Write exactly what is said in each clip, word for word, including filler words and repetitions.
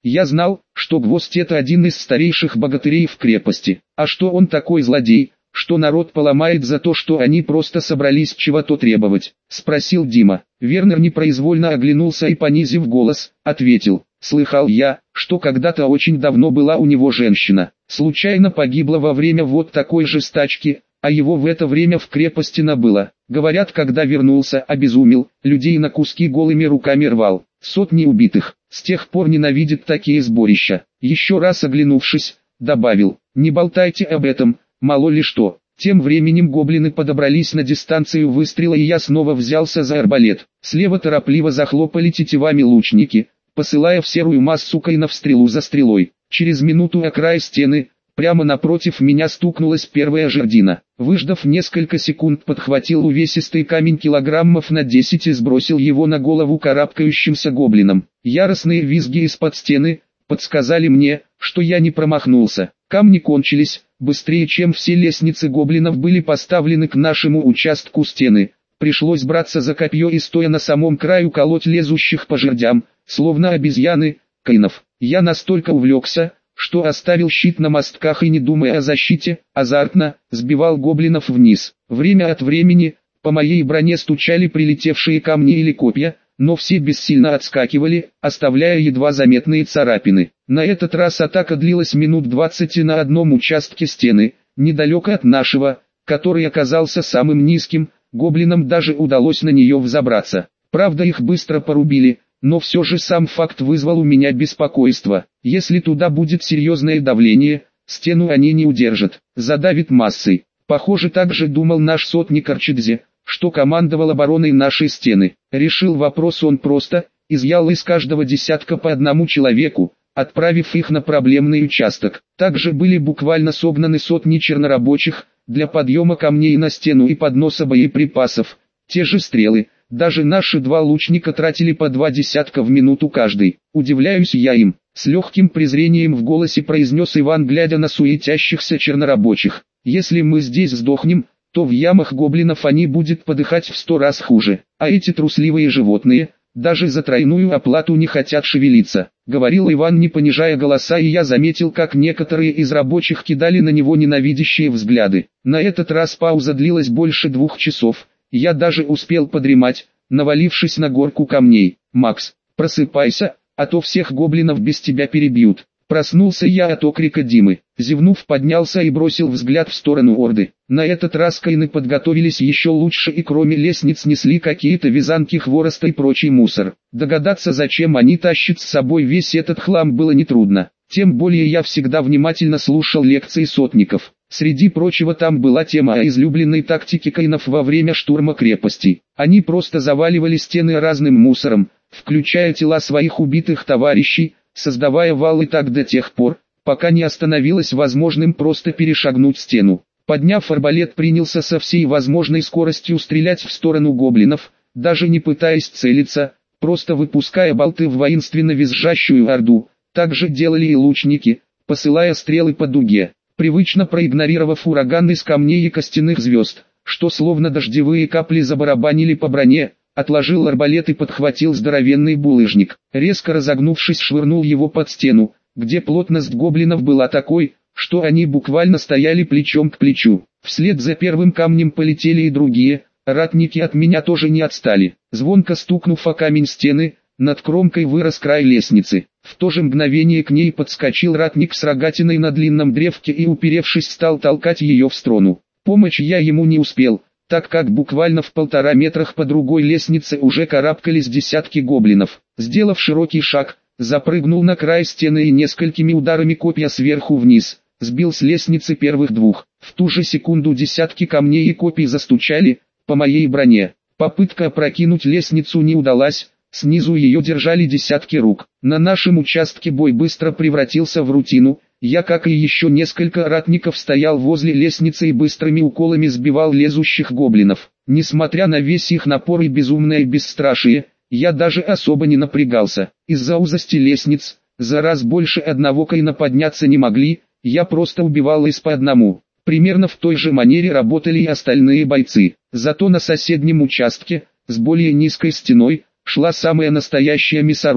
Я знал, что Гвоздь это один из старейших богатырей в крепости. А что он такой злодей, что народ поломает за то, что они просто собрались чего-то требовать? Спросил Дима. Вернер непроизвольно оглянулся и, понизив голос, ответил. Слыхал я, что когда-то очень давно была у него женщина. Случайно погибла во время вот такой же стачки, а его в это время в крепости набыло. Говорят, когда вернулся, обезумел, людей на куски голыми руками рвал. Сотни убитых. С тех пор ненавидит такие сборища. Еще раз оглянувшись, добавил. Не болтайте об этом, мало ли что. Тем временем гоблины подобрались на дистанцию выстрела, и я снова взялся за арбалет. Слева торопливо захлопали тетивами лучники, посылая в серую массу кайнов стрелу за стрелой. Через минуту о край стены, прямо напротив меня стукнулась первая жердина. Выждав несколько секунд, подхватил увесистый камень килограммов на десять и сбросил его на голову карабкающимся гоблинам. Яростные визги из-под стены подсказали мне, что я не промахнулся. Камни кончились, быстрее чем все лестницы гоблинов были поставлены к нашему участку стены. Пришлось браться за копье и, стоя на самом краю, колоть лезущих по жердям, словно обезьяны, кайнов. Я настолько увлекся, что оставил щит на мостках и, не думая о защите, азартно сбивал гоблинов вниз. Время от времени по моей броне стучали прилетевшие камни или копья, но все бессильно отскакивали, оставляя едва заметные царапины. На этот раз атака длилась минут двадцать и на одном участке стены, недалеко от нашего, который оказался самым низким, гоблинам даже удалось на нее взобраться. Правда, их быстро порубили, но все же сам факт вызвал у меня беспокойство. Если туда будет серьезное давление, стену они не удержат, задавит массой. Похоже, так же думал наш сотник Арчидзе, что командовал обороной нашей стены. Решил вопрос он просто, изъял из каждого десятка по одному человеку, отправив их на проблемный участок. Также были буквально согнаны сотни чернорабочих, для подъема камней на стену и подноса боеприпасов. Те же стрелы, даже наши два лучника тратили по два десятка в минуту каждый. Удивляюсь я им, с легким презрением в голосе произнес Иван, глядя на суетящихся чернорабочих. Если мы здесь сдохнем, то в ямах гоблинов они будут подыхать в сто раз хуже. А эти трусливые животные, даже за тройную оплату не хотят шевелиться, говорил Иван, не понижая голоса, и я заметил, как некоторые из рабочих кидали на него ненавидящие взгляды. На этот раз пауза длилась больше двух часов, я даже успел подремать, навалившись на горку камней. «Макс, просыпайся, а то всех гоблинов без тебя перебьют». Проснулся я от окрика Димы, зевнув, поднялся и бросил взгляд в сторону орды. На этот раз кайны подготовились еще лучше и кроме лестниц несли какие-то вязанки хвороста и прочий мусор. Догадаться, зачем они тащат с собой весь этот хлам, было нетрудно. Тем более я всегда внимательно слушал лекции сотников. Среди прочего там была тема о излюбленной тактике кайнов во время штурма крепости. Они просто заваливали стены разным мусором, включая тела своих убитых товарищей, создавая валы так до тех пор, пока не остановилось возможным просто перешагнуть стену. Подняв арбалет, принялся со всей возможной скоростью стрелять в сторону гоблинов, даже не пытаясь целиться, просто выпуская болты в воинственно визжащую орду. Так же делали и лучники, посылая стрелы по дуге, привычно проигнорировав ураган из камней и костяных звезд, что словно дождевые капли забарабанили по броне. Отложил арбалет и подхватил здоровенный булыжник. Резко разогнувшись, швырнул его под стену, где плотность гоблинов была такой, что они буквально стояли плечом к плечу. Вслед за первым камнем полетели и другие, ратники от меня тоже не отстали. Звонко стукнув о камень стены, над кромкой вырос край лестницы. В то же мгновение к ней подскочил ратник с рогатиной на длинном древке и, уперевшись, стал толкать ее в сторону. Помочь я ему не успел, так как буквально в полтора метрах по другой лестнице уже карабкались десятки гоблинов. Сделав широкий шаг, запрыгнул на край стены и несколькими ударами копья сверху вниз сбил с лестницы первых двух. В ту же секунду десятки камней и копий застучали по моей броне. Попытка опрокинуть лестницу не удалась, снизу ее держали десятки рук. На нашем участке бой быстро превратился в рутину. Я, как и еще несколько ратников, стоял возле лестницы и быстрыми уколами сбивал лезущих гоблинов. Несмотря на весь их напор и безумное бесстрашие, я даже особо не напрягался. Из-за узости лестниц, за раз больше одного кайна подняться не могли, я просто убивал из по одному. Примерно в той же манере работали и остальные бойцы. Зато на соседнем участке, с более низкой стеной, шла самая настоящая мясорубка.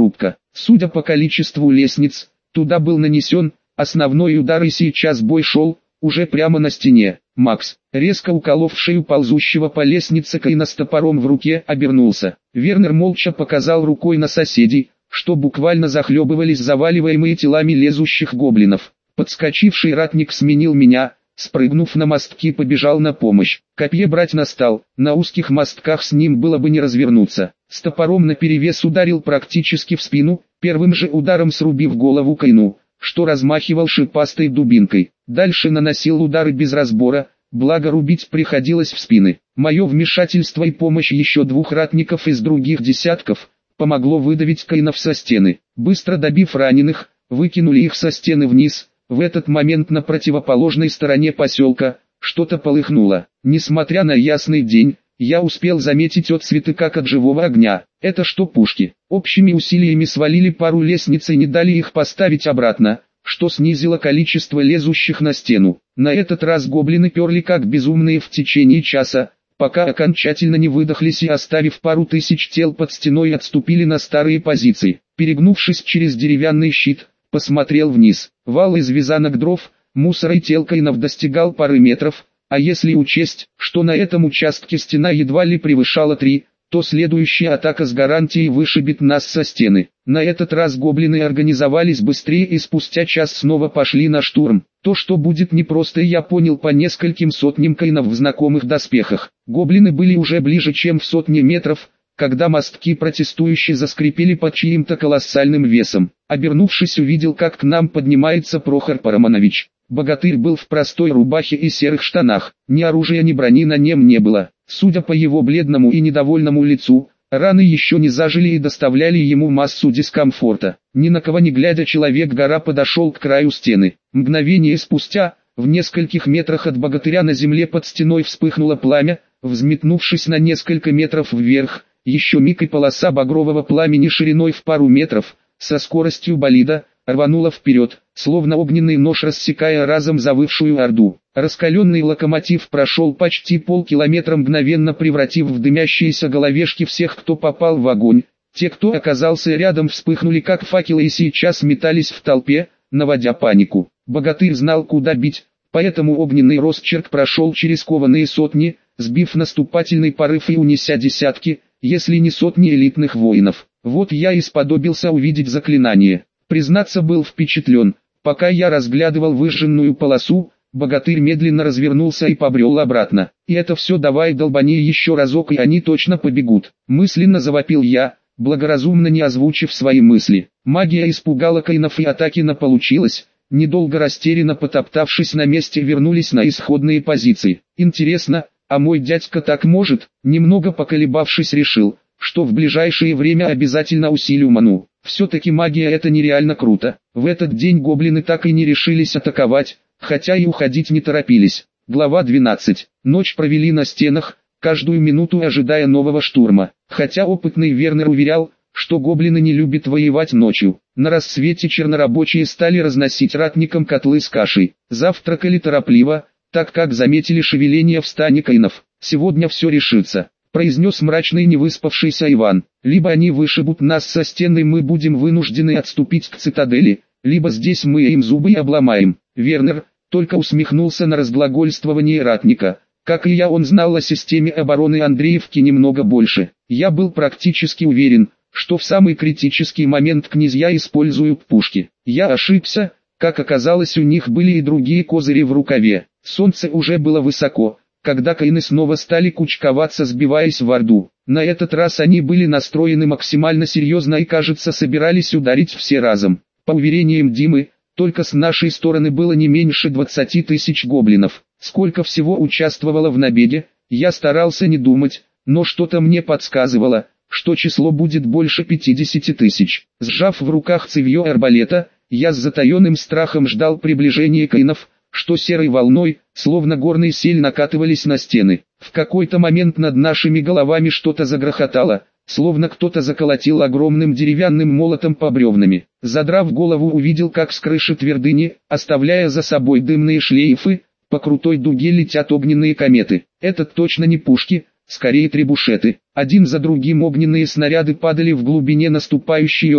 Судя по количеству лестниц, туда был нанесен основной удар, и сейчас бой шел уже прямо на стене. Макс, резко уколов шею ползущего по лестнице Каина с топором в руке, обернулся. Вернер молча показал рукой на соседей, что буквально захлебывались заваливаемые телами лезущих гоблинов. Подскочивший ратник сменил меня, спрыгнув на мостки, побежал на помощь. Копье брать настал, на узких мостках с ним было бы не развернуться. С топором наперевес ударил практически в спину, первым же ударом срубив голову Каину, что размахивал шипастой дубинкой. Дальше наносил удары без разбора, благо рубить приходилось в спины. Мое вмешательство и помощь еще двух ратников из других десятков помогло выдавить Каинов со стены. Быстро добив раненых, выкинули их со стены вниз. В этот момент на противоположной стороне поселка что-то полыхнуло. Несмотря на ясный день, я успел заметить отсветы как от живого огня. Это что, пушки? Общими усилиями свалили пару лестниц и не дали их поставить обратно, что снизило количество лезущих на стену. На этот раз гоблины перли как безумные в течение часа, пока окончательно не выдохлись и, оставив пару тысяч тел под стеной, отступили на старые позиции. Перегнувшись через деревянный щит, посмотрел вниз. Вал из вязанок дров, мусора и тел Каинов достигал пары метров, а если учесть, что на этом участке стена едва ли превышала три, то следующая атака с гарантией вышибет нас со стены. На этот раз гоблины организовались быстрее и спустя час снова пошли на штурм. То, что будет непросто, я понял по нескольким сотням Каинов в знакомых доспехах. Гоблины были уже ближе, чем в сотни метров, когда мостки протестующие заскрипели под чьим-то колоссальным весом. Обернувшись, увидел, как к нам поднимается Прохор Парамонович. Богатырь был в простой рубахе и серых штанах, ни оружия, ни брони на нем не было. Судя по его бледному и недовольному лицу, раны еще не зажили и доставляли ему массу дискомфорта. Ни на кого не глядя, Человек-гора подошел к краю стены. Мгновение спустя, в нескольких метрах от богатыря на земле под стеной вспыхнуло пламя, взметнувшись на несколько метров вверх. Еще миг, и полоса багрового пламени шириной в пару метров, со скоростью болида, рванула вперед, словно огненный нож, рассекая разом завывшую орду. Раскаленный локомотив прошел почти полкилометра, мгновенно превратив в дымящиеся головешки всех, кто попал в огонь. Те, кто оказался рядом, вспыхнули как факелы и сейчас метались в толпе, наводя панику. Богатырь знал, куда бить, поэтому огненный росчерк прошел через кованые сотни, сбив наступательный порыв и унеся десятки, если не сотни элитных воинов. Вот я и сподобился увидеть заклинание. Признаться, был впечатлен. Пока я разглядывал выжженную полосу, богатырь медленно развернулся и побрел обратно. И это все, давай долбани еще разок, и они точно побегут. Мысленно завопил я, благоразумно не озвучив свои мысли. Магия испугала Каинов, и атаки на получилось. Недолго растерянно потоптавшись на месте, вернулись на исходные позиции. Интересно, а мой дядька так может? Немного поколебавшись, решил, что в ближайшее время обязательно усилю ману. Все-таки магия — это нереально круто. В этот день гоблины так и не решились атаковать, хотя и уходить не торопились. Глава двенадцать. Ночь провели на стенах, каждую минуту ожидая нового штурма. Хотя опытный Вернер уверял, что гоблины не любят воевать ночью. На рассвете чернорабочие стали разносить ратникам котлы с кашей. Завтракали торопливо, так как заметили шевеление в стане Каинов. «Сегодня все решится», — произнес мрачный невыспавшийся Иван. «Либо они вышибут нас со стены, мы будем вынуждены отступить к цитадели, либо здесь мы им зубы и обломаем». Вернер только усмехнулся на разглагольствование ратника. Как и я, он знал о системе обороны Андреевки немного больше. Я был практически уверен, что в самый критический момент князья используют пушки. Я ошибся, как оказалось, у них были и другие козыри в рукаве. Солнце уже было высоко, когда Каины снова стали кучковаться, сбиваясь в орду. На этот раз они были настроены максимально серьезно и, кажется, собирались ударить все разом. По уверениям Димы, только с нашей стороны было не меньше двадцати тысяч гоблинов. Сколько всего участвовало в набеге, я старался не думать, но что-то мне подсказывало, что число будет больше пятидесяти тысяч. Сжав в руках цевьё арбалета, я с затаенным страхом ждал приближения Каинов, что серой волной, словно горный сель, накатывались на стены. В какой-то момент над нашими головами что-то загрохотало, словно кто-то заколотил огромным деревянным молотом по бревнами. Задрав голову, увидел, как с крыши твердыни, оставляя за собой дымные шлейфы, по крутой дуге летят огненные кометы. Это точно не пушки, скорее требушеты. Один за другим огненные снаряды падали в глубине наступающей орды,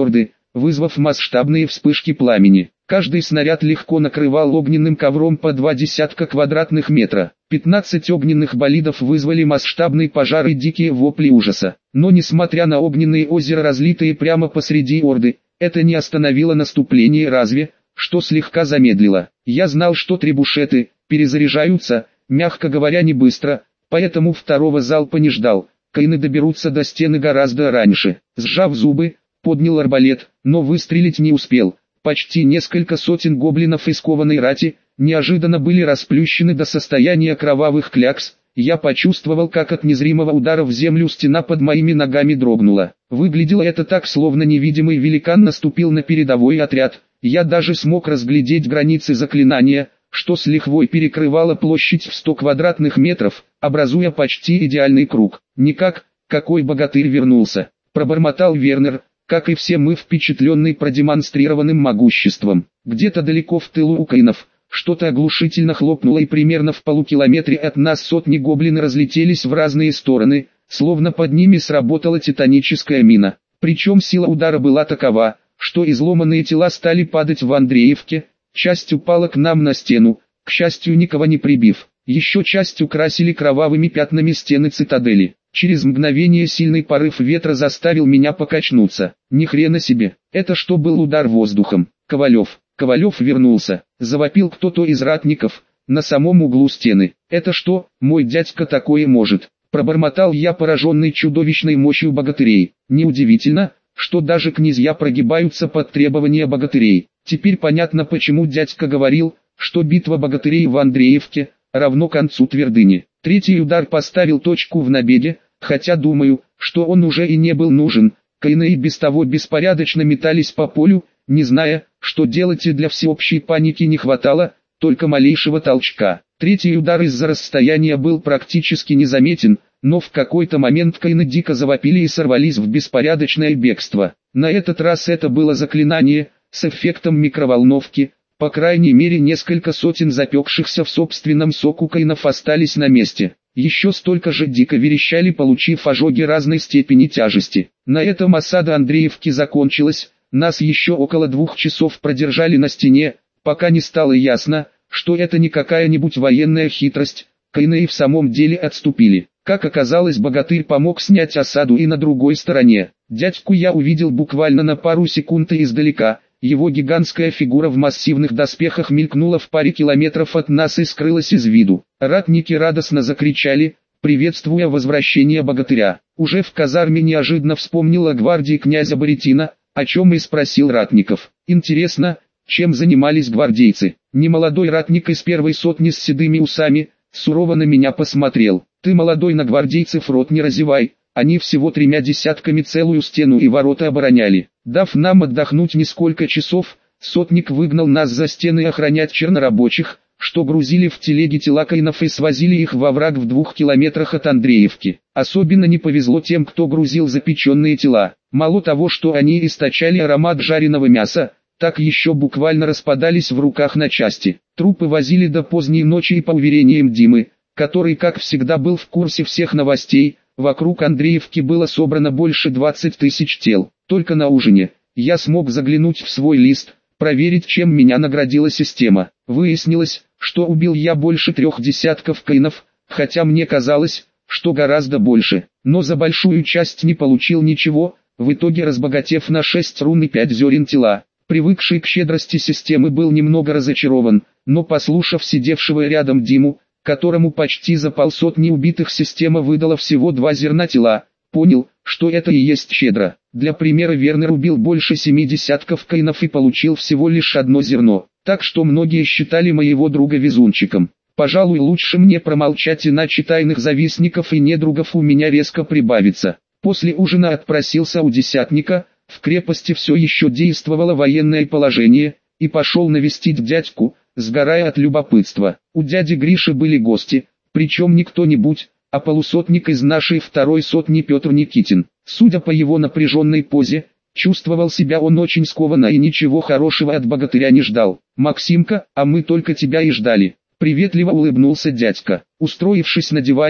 вызвав масштабные вспышки пламени. Каждый снаряд легко накрывал огненным ковром по два десятка квадратных метра. пятнадцать огненных болидов вызвали масштабный пожар и дикие вопли ужаса. Но несмотря на огненные озера, разлитые прямо посреди Орды, это не остановило наступление, разве что слегка замедлило. Я знал, что требушеты перезаряжаются, мягко говоря, не быстро, поэтому второго залпа не ждал. Каины доберутся до стены гораздо раньше. Сжав зубы, поднял арбалет, но выстрелить не успел. Почти несколько сотен гоблинов из кованой рати неожиданно были расплющены до состояния кровавых клякс. Я почувствовал, как от незримого удара в землю стена под моими ногами дрогнула. Выглядело это так, словно невидимый великан наступил на передовой отряд. Я даже смог разглядеть границы заклинания, что с лихвой перекрывало площадь в сто квадратных метров, образуя почти идеальный круг. «Никак, какой богатырь вернулся», — пробормотал Вернер, как и все мы, впечатленный продемонстрированным могуществом. Где-то далеко в тылу у каинов что-то оглушительно хлопнуло, и примерно в полукилометре от нас сотни гоблины разлетелись в разные стороны, словно под ними сработала титаническая мина. Причем сила удара была такова, что изломанные тела стали падать в Андреевке, часть упала к нам на стену, к счастью никого не прибив. Еще часть украсили кровавыми пятнами стены цитадели. Через мгновение сильный порыв ветра заставил меня покачнуться. Ни хрена себе, это что был удар воздухом? Ковалев, Ковалев вернулся, завопил кто-то из ратников, на самом углу стены. Это что, мой дядька такое может? Пробормотал я, пораженный чудовищной мощью богатырей. Неудивительно, что даже князья прогибаются под требования богатырей. Теперь понятно, почему дядька говорил, что битва богатырей в Андреевке равно концу твердыни. Третий удар поставил точку в набеге, хотя думаю, что он уже и не был нужен. Каины и без того беспорядочно метались по полю, не зная, что делать, и для всеобщей паники не хватало только малейшего толчка. Третий удар из-за расстояния был практически незаметен, но в какой-то момент каины дико завопили и сорвались в беспорядочное бегство. На этот раз это было заклинание с эффектом микроволновки. По крайней мере несколько сотен запекшихся в собственном соку каинов остались на месте. Еще столько же дико верещали, получив ожоги разной степени тяжести. На этом осада Андреевки закончилась. Нас еще около двух часов продержали на стене, пока не стало ясно, что это не какая-нибудь военная хитрость. Каины и в самом деле отступили. Как оказалось, богатырь помог снять осаду и на другой стороне. Дядьку я увидел буквально на пару секунд издалека. Его гигантская фигура в массивных доспехах мелькнула в паре километров от нас и скрылась из виду. Ратники радостно закричали, приветствуя возвращение богатыря. Уже в казарме неожиданно вспомнил о гвардии князя Боретина, о чем и спросил ратников. Интересно, чем занимались гвардейцы? Немолодой ратник из первой сотни с седыми усами сурово на меня посмотрел. Ты, молодой, на гвардейцев рот не разевай. Они всего тремя десятками целую стену и ворота обороняли. Дав нам отдохнуть несколько часов, сотник выгнал нас за стены охранять чернорабочих, что грузили в телеги тела каинов и свозили их во враг в двух километрах от Андреевки. Особенно не повезло тем, кто грузил запеченные тела. Мало того, что они источали аромат жареного мяса, так еще буквально распадались в руках на части. Трупы возили до поздней ночи, и по уверениям Димы, который как всегда был в курсе всех новостей, вокруг Андреевки было собрано больше двадцати тысяч тел. Только на ужине я смог заглянуть в свой лист, проверить, чем меня наградила система. Выяснилось, что убил я больше трех десятков каинов, хотя мне казалось, что гораздо больше. Но за большую часть не получил ничего, в итоге разбогатев на шесть рун и пять зерен тела. Привыкший к щедрости системы был немного разочарован, но послушав сидевшего рядом Диму, которому почти за полсотни убитых система выдала всего два зерна тела, понял, что это и есть щедро. Для примера, Вернер убил больше семи десятков каинов и получил всего лишь одно зерно, так что многие считали моего друга везунчиком. Пожалуй, лучше мне промолчать, иначе тайных завистников и недругов у меня резко прибавится. После ужина отпросился у десятника, в крепости все еще действовало военное положение, и пошел навестить дядьку, сгорая от любопытства. У дяди Гриши были гости, причем не кто-нибудь, а полусотник из нашей второй сотни Петр Никитин. Судя по его напряженной позе, чувствовал себя он очень скованно и ничего хорошего от богатыря не ждал. «Максимка, а мы только тебя и ждали», — приветливо улыбнулся дядька. Устроившись на диване,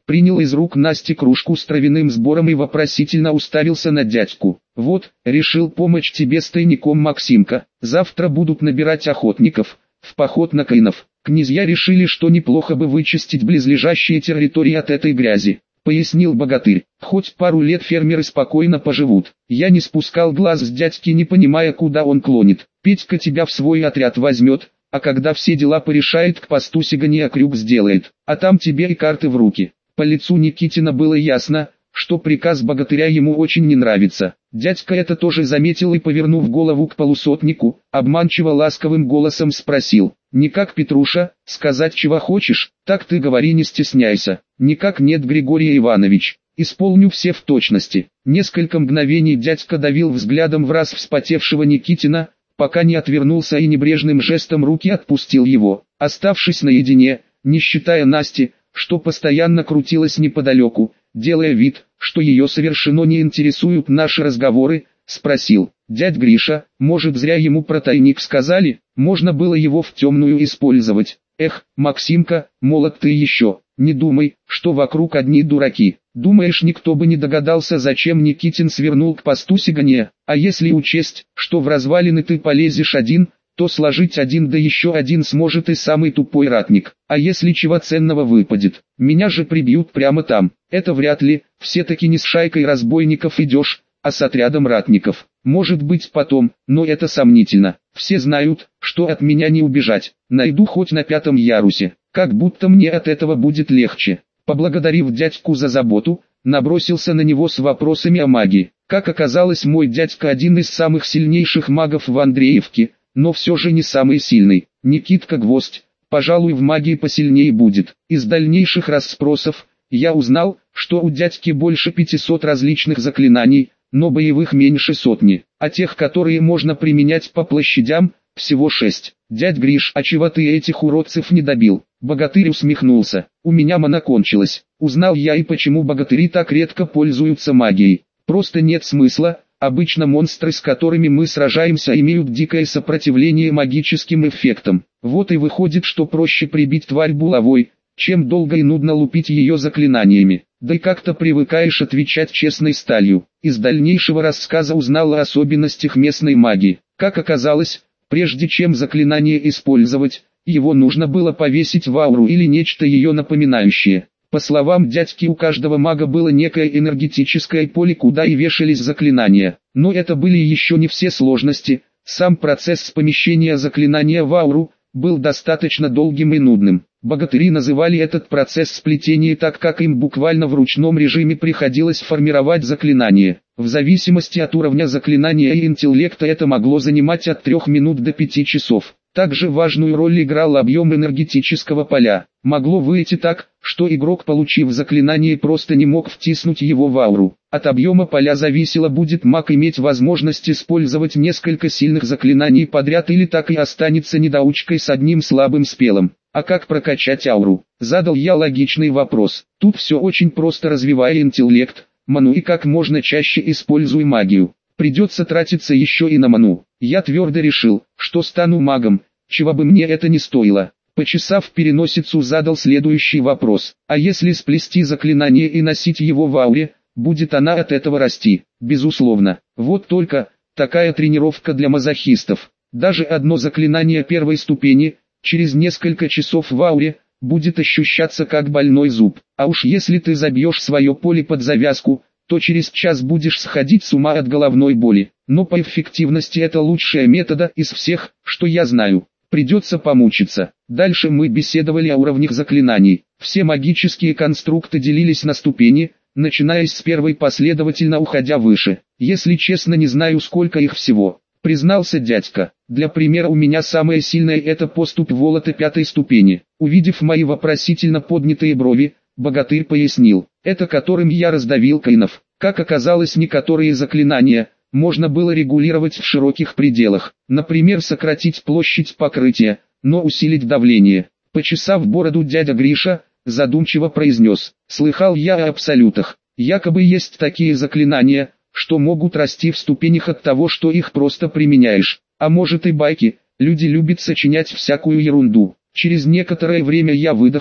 принял из рук Насти кружку с травяным сбором и вопросительно уставился на дядьку. «Вот, решил помочь тебе с тайником, Максимка. Завтра будут набирать охотников в поход на каинов. Князья решили, что неплохо бы вычистить близлежащие территории от этой грязи», — пояснил богатырь. «Хоть пару лет фермеры спокойно поживут». Я не спускал глаз с дядьки, не понимая, куда он клонит. «Петька тебя в свой отряд возьмет, а когда все дела порешает, к посту сигания крюк сделает, а там тебе и карты в руки». По лицу Никитина было ясно, что приказ богатыря ему очень не нравится. Дядька это тоже заметил и, повернув голову к полусотнику, обманчиво ласковым голосом спросил: «Никак, Петруша, сказать чего хочешь, так ты говори, не стесняйся». «Никак нет, Григорий Иванович, исполню все в точности». Несколько мгновений дядька давил взглядом в раз вспотевшего Никитина, пока не отвернулся и небрежным жестом руки отпустил его. Оставшись наедине, не считая Насти, что постоянно крутилась неподалеку, делая вид, что ее совершенно не интересуют наши разговоры, спросил: «Дядь Гриша, может, зря ему про тайник сказали? Можно было его в темную использовать. Эх, Максимка, молод ты еще, не думай, что вокруг одни дураки. Думаешь, никто бы не догадался, зачем Никитин свернул к посту сигания? А если учесть, что в развалины ты полезешь один, то сложить один да еще один сможет и самый тупой ратник. А если чего ценного выпадет, меня же прибьют прямо там». «Это вряд ли, все-таки не с шайкой разбойников идешь, а с отрядом ратников. Может быть потом, но это сомнительно. Все знают, что от меня не убежать. Найду хоть на пятом ярусе, как будто мне от этого будет легче». Поблагодарив дядьку за заботу, набросился на него с вопросами о магии. Как оказалось, мой дядька один из самых сильнейших магов в Андреевке, но все же не самый сильный. Никитка Гвоздь, пожалуй, в магии посильнее будет. Из дальнейших расспросов я узнал, что у дядьки больше пятисот различных заклинаний, но боевых меньше сотни, а тех, которые можно применять по площадям, всего шесть. «Дядь Гриш, а чего ты этих уродцев не добил?» Богатырь усмехнулся. «У меня мана кончилась. Узнал я и почему богатыри так редко пользуются магией. Просто нет смысла. Обычно монстры, с которыми мы сражаемся, имеют дикое сопротивление магическим эффектам. Вот и выходит, что проще прибить тварь булавой, чем долго и нудно лупить ее заклинаниями. Да и как-то привыкаешь отвечать честной сталью». Из дальнейшего рассказа узнал о особенностях местной магии. Как оказалось, прежде чем заклинание использовать, его нужно было повесить в ауру или нечто ее напоминающее. По словам дядьки, у каждого мага было некое энергетическое поле, куда и вешались заклинания. Но это были еще не все сложности. Сам процесс помещения заклинания в ауру был достаточно долгим и нудным. Богатыри называли этот процесс сплетение, так как им буквально в ручном режиме приходилось формировать заклинание. В зависимости от уровня заклинания и интеллекта это могло занимать от трех минут до пяти часов. Также важную роль играл объем энергетического поля. Могло выйти так, что игрок, получив заклинание, просто не мог втиснуть его в ауру. От объема поля зависело, будет маг иметь возможность использовать несколько сильных заклинаний подряд или так и останется недоучкой с одним слабым спелом. А как прокачать ауру? Задал я логичный вопрос. Тут все очень просто: развивая интеллект, ману и как можно чаще используй магию. Придется тратиться еще и на ману. Я твердо решил, что стану магом, чего бы мне это ни стоило. Почесав переносицу, задал следующий вопрос: а если сплести заклинание и носить его в ауре, будет она от этого расти? Безусловно. Вот только, такая тренировка для мазохистов. Даже одно заклинание первой ступени, через несколько часов в ауре, будет ощущаться как больной зуб. А уж если ты забьешь свое поле под завязку, то через час будешь сходить с ума от головной боли. Но по эффективности это лучшая метода из всех, что я знаю. Придется помучиться. Дальше мы беседовали о уровнях заклинаний. Все магические конструкты делились на ступени, начиная с первой, последовательно уходя выше. Если честно, не знаю, сколько их всего, признался дядька. Для примера, у меня самое сильное — это поступь Волота пятой ступени. Увидев мои вопросительно поднятые брови, богатырь пояснил: это которым я раздавил каинов. Как оказалось, некоторые заклинания можно было регулировать в широких пределах. Например, сократить площадь покрытия, но усилить давление. Почесав бороду, дядя Гриша задумчиво произнес: слыхал я о абсолютах. Якобы есть такие заклинания, что могут расти в ступенях от того, что их просто применяешь. А может и байки, люди любят сочинять всякую ерунду. Через некоторое время я выдохся,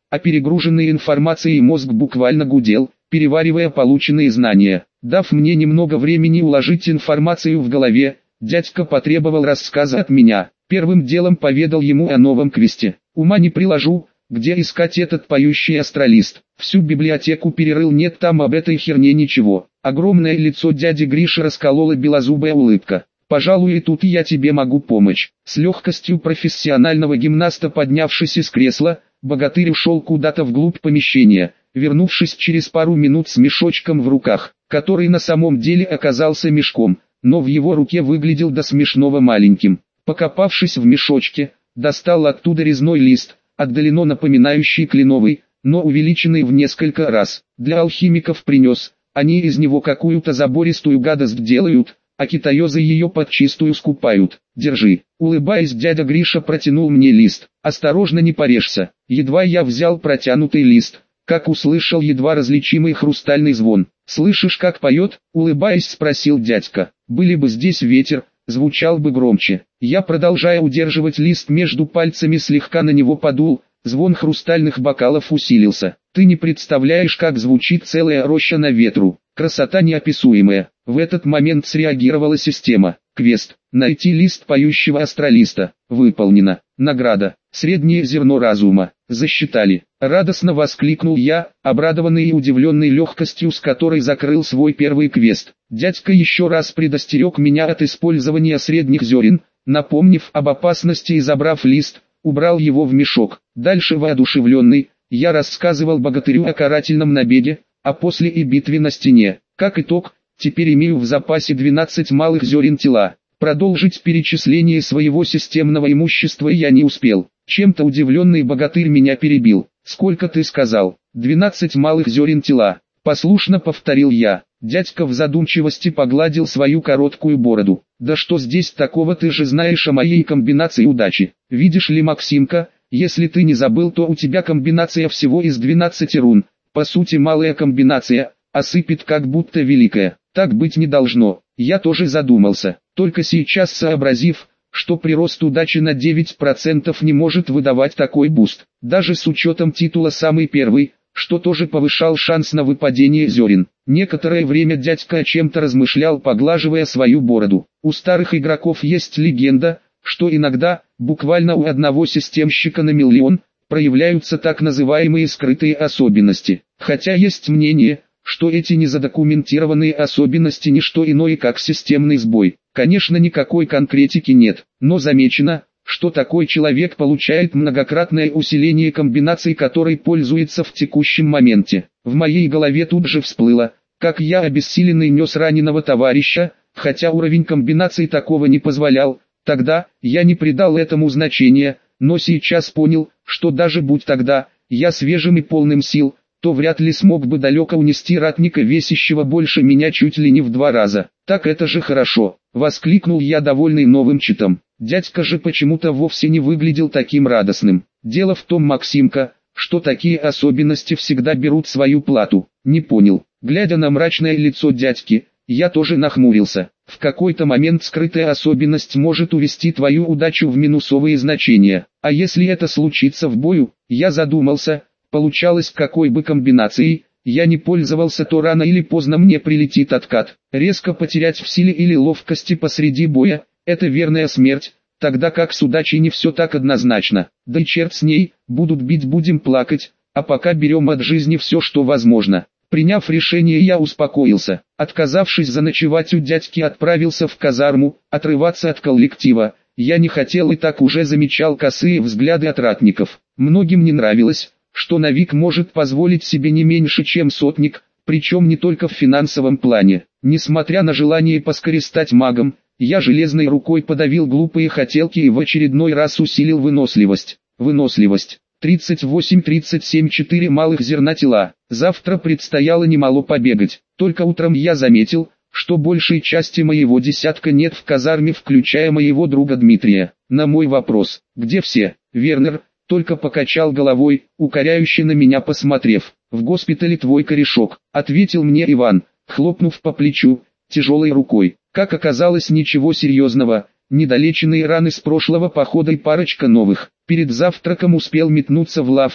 а перегруженный информацией мозг буквально гудел, переваривая полученные знания. Дав мне немного времени уложить информацию в голове, дядька потребовал рассказа от меня. Первым делом поведал ему о новом квесте. Ума не приложу, где искать этот поющий астралист. Всю библиотеку перерыл, нет там об этой херне ничего. Огромное лицо дяди Гриши расколола белозубая улыбка. Пожалуй, и тут я тебе могу помочь. С легкостью профессионального гимнаста, поднявшись из кресла, богатырь ушел куда-то вглубь помещения, вернувшись через пару минут с мешочком в руках, который на самом деле оказался мешком, но в его руке выглядел до смешного маленьким. Покопавшись в мешочке, достал оттуда резной лист, отдаленно напоминающий кленовый, но увеличенный в несколько раз. Для алхимиков принес, они из него какую-то забористую гадость делают, а китаёзы ее подчистую скупают. Держи. Улыбаясь, дядя Гриша протянул мне лист. Осторожно, не порежься. Едва я взял протянутый лист, как услышал едва различимый хрустальный звон. «Слышишь, как поет?» — улыбаясь, спросил дядька. «Были бы здесь ветер, звучал бы громче». Я, продолжая удерживать лист между пальцами, слегка на него подул, звон хрустальных бокалов усилился. «Ты не представляешь, как звучит целая роща на ветру. Красота неописуемая». В этот момент среагировала система. Квест. Найти лист поющего астралиста. Выполнено. Награда. Среднее зерно разума. Засчитали. Радостно воскликнул я, обрадованный и удивленный легкостью, с которой закрыл свой первый квест. Дядька еще раз предостерег меня от использования средних зерен, напомнив об опасности, и, забрав лист, убрал его в мешок. Дальше, воодушевленный, я рассказывал богатырю о карательном набеге, а после и битве на стене. Как итог, теперь имею в запасе двенадцать малых зерен тела. Продолжить перечисление своего системного имущества я не успел. Чем-то удивленный богатырь меня перебил. «Сколько ты сказал?» «двенадцать малых зерен тела», — послушно повторил я. Дядька в задумчивости погладил свою короткую бороду. «Да что здесь такого, ты же знаешь о моей комбинации удачи. Видишь ли, Максимка, если ты не забыл, то у тебя комбинация всего из двенадцати рун. По сути, малая комбинация, а сыпет как будто великая. Так быть не должно». Я тоже задумался, только сейчас сообразив, что прирост удачи на девять процентов не может выдавать такой буст, даже с учетом титула «самый первый», что тоже повышал шанс на выпадение зерен. Некоторое время дядька о чем-то размышлял, поглаживая свою бороду. У старых игроков есть легенда, что иногда, буквально у одного системщика на миллион, проявляются так называемые скрытые особенности. Хотя есть мнение, что эти незадокументированные особенности не что иное, как системный сбой. Конечно, никакой конкретики нет, но замечено, что такой человек получает многократное усиление комбинаций, которой пользуется в текущем моменте. В моей голове тут же всплыло, как я обессиленный нес раненого товарища, хотя уровень комбинаций такого не позволял. Тогда я не придал этому значения, но сейчас понял, что даже будь тогда я свежим и полным сил, то вряд ли смог бы далеко унести ратника, весящего больше меня чуть ли не в два раза. «Так это же хорошо!» — воскликнул я, довольный новым читом. Дядька же почему-то вовсе не выглядел таким радостным. «Дело в том, Максимка, что такие особенности всегда берут свою плату». «Не понял». Глядя на мрачное лицо дядьки, я тоже нахмурился. В какой-то момент скрытая особенность может увести твою удачу в минусовые значения. А если это случится в бою? Я задумался. Получалось, какой бы комбинацией я не пользовался, то рано или поздно мне прилетит откат. Резко потерять в силе или ловкости посреди боя – это верная смерть, тогда как с удачей не все так однозначно. Да и черт с ней, будут бить, будем плакать, а пока берем от жизни все, что возможно. Приняв решение, я успокоился. Отказавшись заночевать у дядьки, отправился в казарму. Отрываться от коллектива я не хотел и так уже замечал косые взгляды от ратников. Многим не нравилось, что Навик может позволить себе не меньше, чем сотник, причем не только в финансовом плане. Несмотря на желание поскорее стать магом, я железной рукой подавил глупые хотелки и в очередной раз усилил выносливость. Выносливость. тридцать восемь тридцать семь четыре малых зерна тела. Завтра предстояло немало побегать. Только утром я заметил, что большей части моего десятка нет в казарме, включая моего друга Дмитрия. На мой вопрос, где все, Вернер только покачал головой, укоряюще на меня посмотрев. «В госпитале твой корешок», — ответил мне Иван, хлопнув по плечу, тяжелой рукой. Как оказалось, ничего серьезного, недолеченные раны с прошлого похода и парочка новых. Перед завтраком успел метнуться в лавку,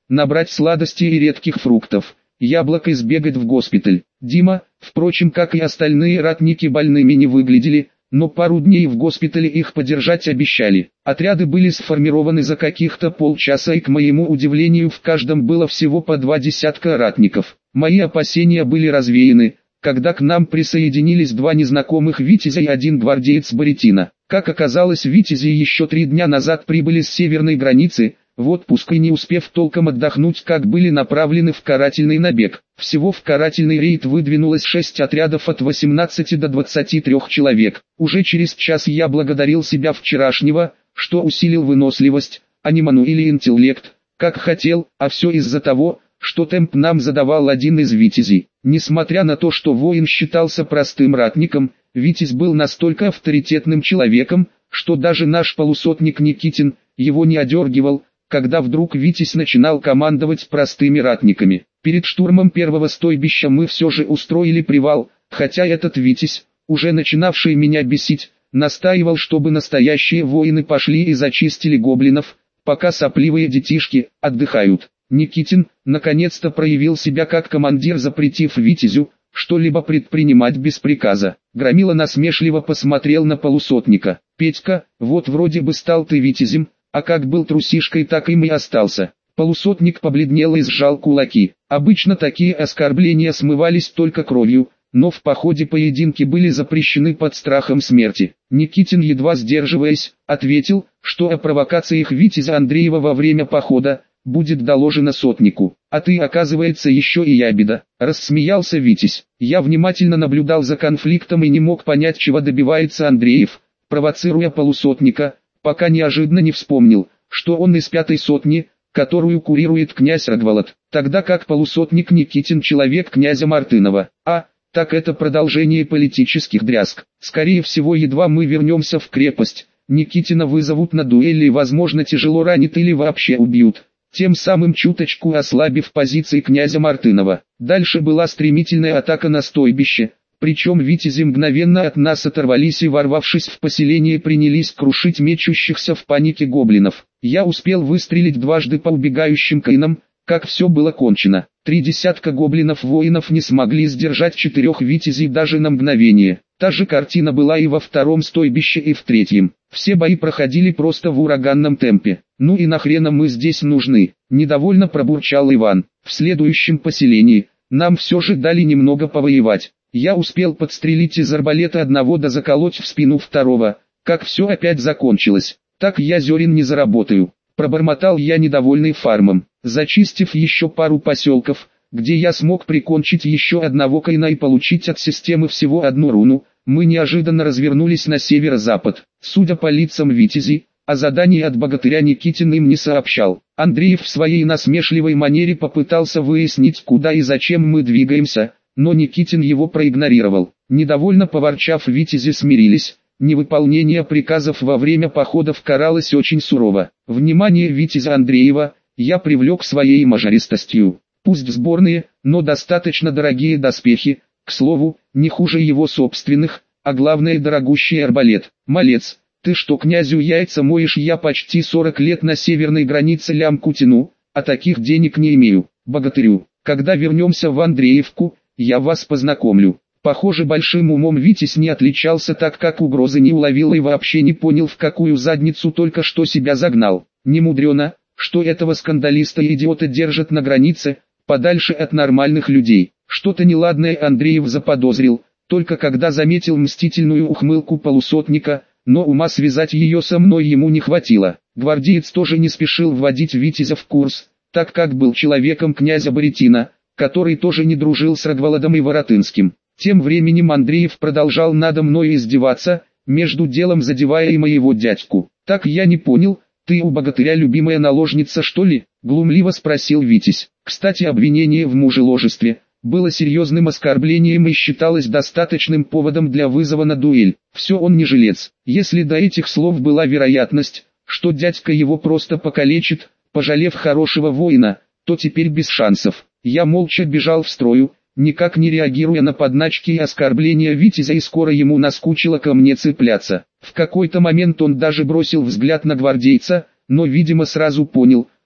набрать сладостей и редких фруктов, яблок и сбегать в госпиталь. Дима, впрочем, как и остальные ратники, больными не выглядели, но пару дней в госпитале их подержать обещали. Отряды были сформированы за каких-то полчаса, и к моему удивлению в каждом было всего по два десятка ратников. Мои опасения были развеяны, когда к нам присоединились два незнакомых витязя и один гвардеец Баретина. Как оказалось, витязи еще три дня назад прибыли с северной границы, в отпуск, и не успев толком отдохнуть, как были направлены в карательный набег. Всего в карательный рейд выдвинулось шесть отрядов от восемнадцати до двадцати трёх человек. Уже через час я благодарил себя вчерашнего, что усилил выносливость, а не ману или интеллект, как хотел, а все из-за того, что темп нам задавал один из витязей. Несмотря на то, что воин считался простым ратником, витязь был настолько авторитетным человеком, что даже наш полусотник Никитин его не одергивал, когда вдруг витязь начинал командовать простыми ратниками. Перед штурмом первого стойбища мы все же устроили привал, хотя этот витязь, уже начинавший меня бесить, настаивал, чтобы настоящие воины пошли и зачистили гоблинов, пока сопливые детишки отдыхают. Никитин, наконец-то, проявил себя как командир, запретив витязю что-либо предпринимать без приказа. Громила насмешливо посмотрел на полусотника. «Петька, вот вроде бы стал ты витязем, а как был трусишкой, так им и остался». Полусотник побледнел и сжал кулаки. Обычно такие оскорбления смывались только кровью, но в походе поединки были запрещены под страхом смерти. Никитин, едва сдерживаясь, ответил, что о провокациях витязя Андреева во время похода будет доложено сотнику. «А ты, оказывается, еще и ябеда», — рассмеялся витязь. Я внимательно наблюдал за конфликтом и не мог понять, чего добивается Андреев, провоцируя полусотника, пока неожиданно не вспомнил, что он из пятой сотни, которую курирует князь Рогволод, тогда как полусотник Никитин человек князя Мартынова. А, так это продолжение политических дрязг. Скорее всего, едва мы вернемся в крепость, Никитина вызовут на дуэль и, возможно, тяжело ранят или вообще убьют, тем самым чуточку ослабив позиции князя Мартынова. Дальше была стремительная атака на стойбище, причем витязи мгновенно от нас оторвались и, ворвавшись в поселение, принялись крушить мечущихся в панике гоблинов. Я успел выстрелить дважды по убегающим каинам, как все было кончено. Три десятка гоблинов-воинов не смогли сдержать четырех витязей даже на мгновение. Та же картина была и во втором стойбище, и в третьем. Все бои проходили просто в ураганном темпе. «Ну и нахрена мы здесь нужны?» – недовольно пробурчал Иван. В следующем поселении нам все же дали немного повоевать. Я успел подстрелить из арбалета одного да заколоть в спину второго, как все опять закончилось. «Так я зерен не заработаю», – пробормотал я, недовольный фармом. Зачистив еще пару поселков, где я смог прикончить еще одного каина и получить от системы всего одну руну, мы неожиданно развернулись на северо-запад. Судя по лицам витязей, о задании от богатыря Никитин им не сообщал. Андреев в своей насмешливой манере попытался выяснить, куда и зачем мы двигаемся, но Никитин его проигнорировал. Недовольно поворчав, витязи смирились. Невыполнение приказов во время походов каралось очень сурово. Внимание витязя Андреева я привлек своей мажористостью. Пусть сборные, но достаточно дорогие доспехи, к слову, не хуже его собственных, а главное, дорогущий арбалет. «Малец, ты что, князю яйца моешь? Я почти сорок лет на северной границе лямку тяну, а таких денег не имею. Богатырю, когда вернемся в Андреевку, я вас познакомлю». Похоже, большим умом витязь не отличался, так как угрозы не уловил и вообще не понял, в какую задницу только что себя загнал. Не мудрено, что этого скандалиста-идиота держат на границе, подальше от нормальных людей. Что-то неладное Андреев заподозрил, только когда заметил мстительную ухмылку полусотника, но ума связать ее со мной ему не хватило. Гвардеец тоже не спешил вводить витязя в курс, так как был человеком князя Баретина, который тоже не дружил с Рогволодом и Воротынским. Тем временем Андреев продолжал надо мной издеваться, между делом задевая и моего дядьку. «Так я не понял, ты у богатыря любимая наложница, что ли?» — глумливо спросил витязь. Кстати, обвинение в мужеложестве было серьезным оскорблением и считалось достаточным поводом для вызова на дуэль. Все, он не жилец. Если до этих слов была вероятность, что дядька его просто покалечит, пожалев хорошего воина, то теперь без шансов. Я молча бежал в строю, никак не реагируя на подначки и оскорбления витязя, и скоро ему наскучило ко мне цепляться. В какой-то момент он даже бросил взгляд на гвардейца, но, видимо, сразу понял,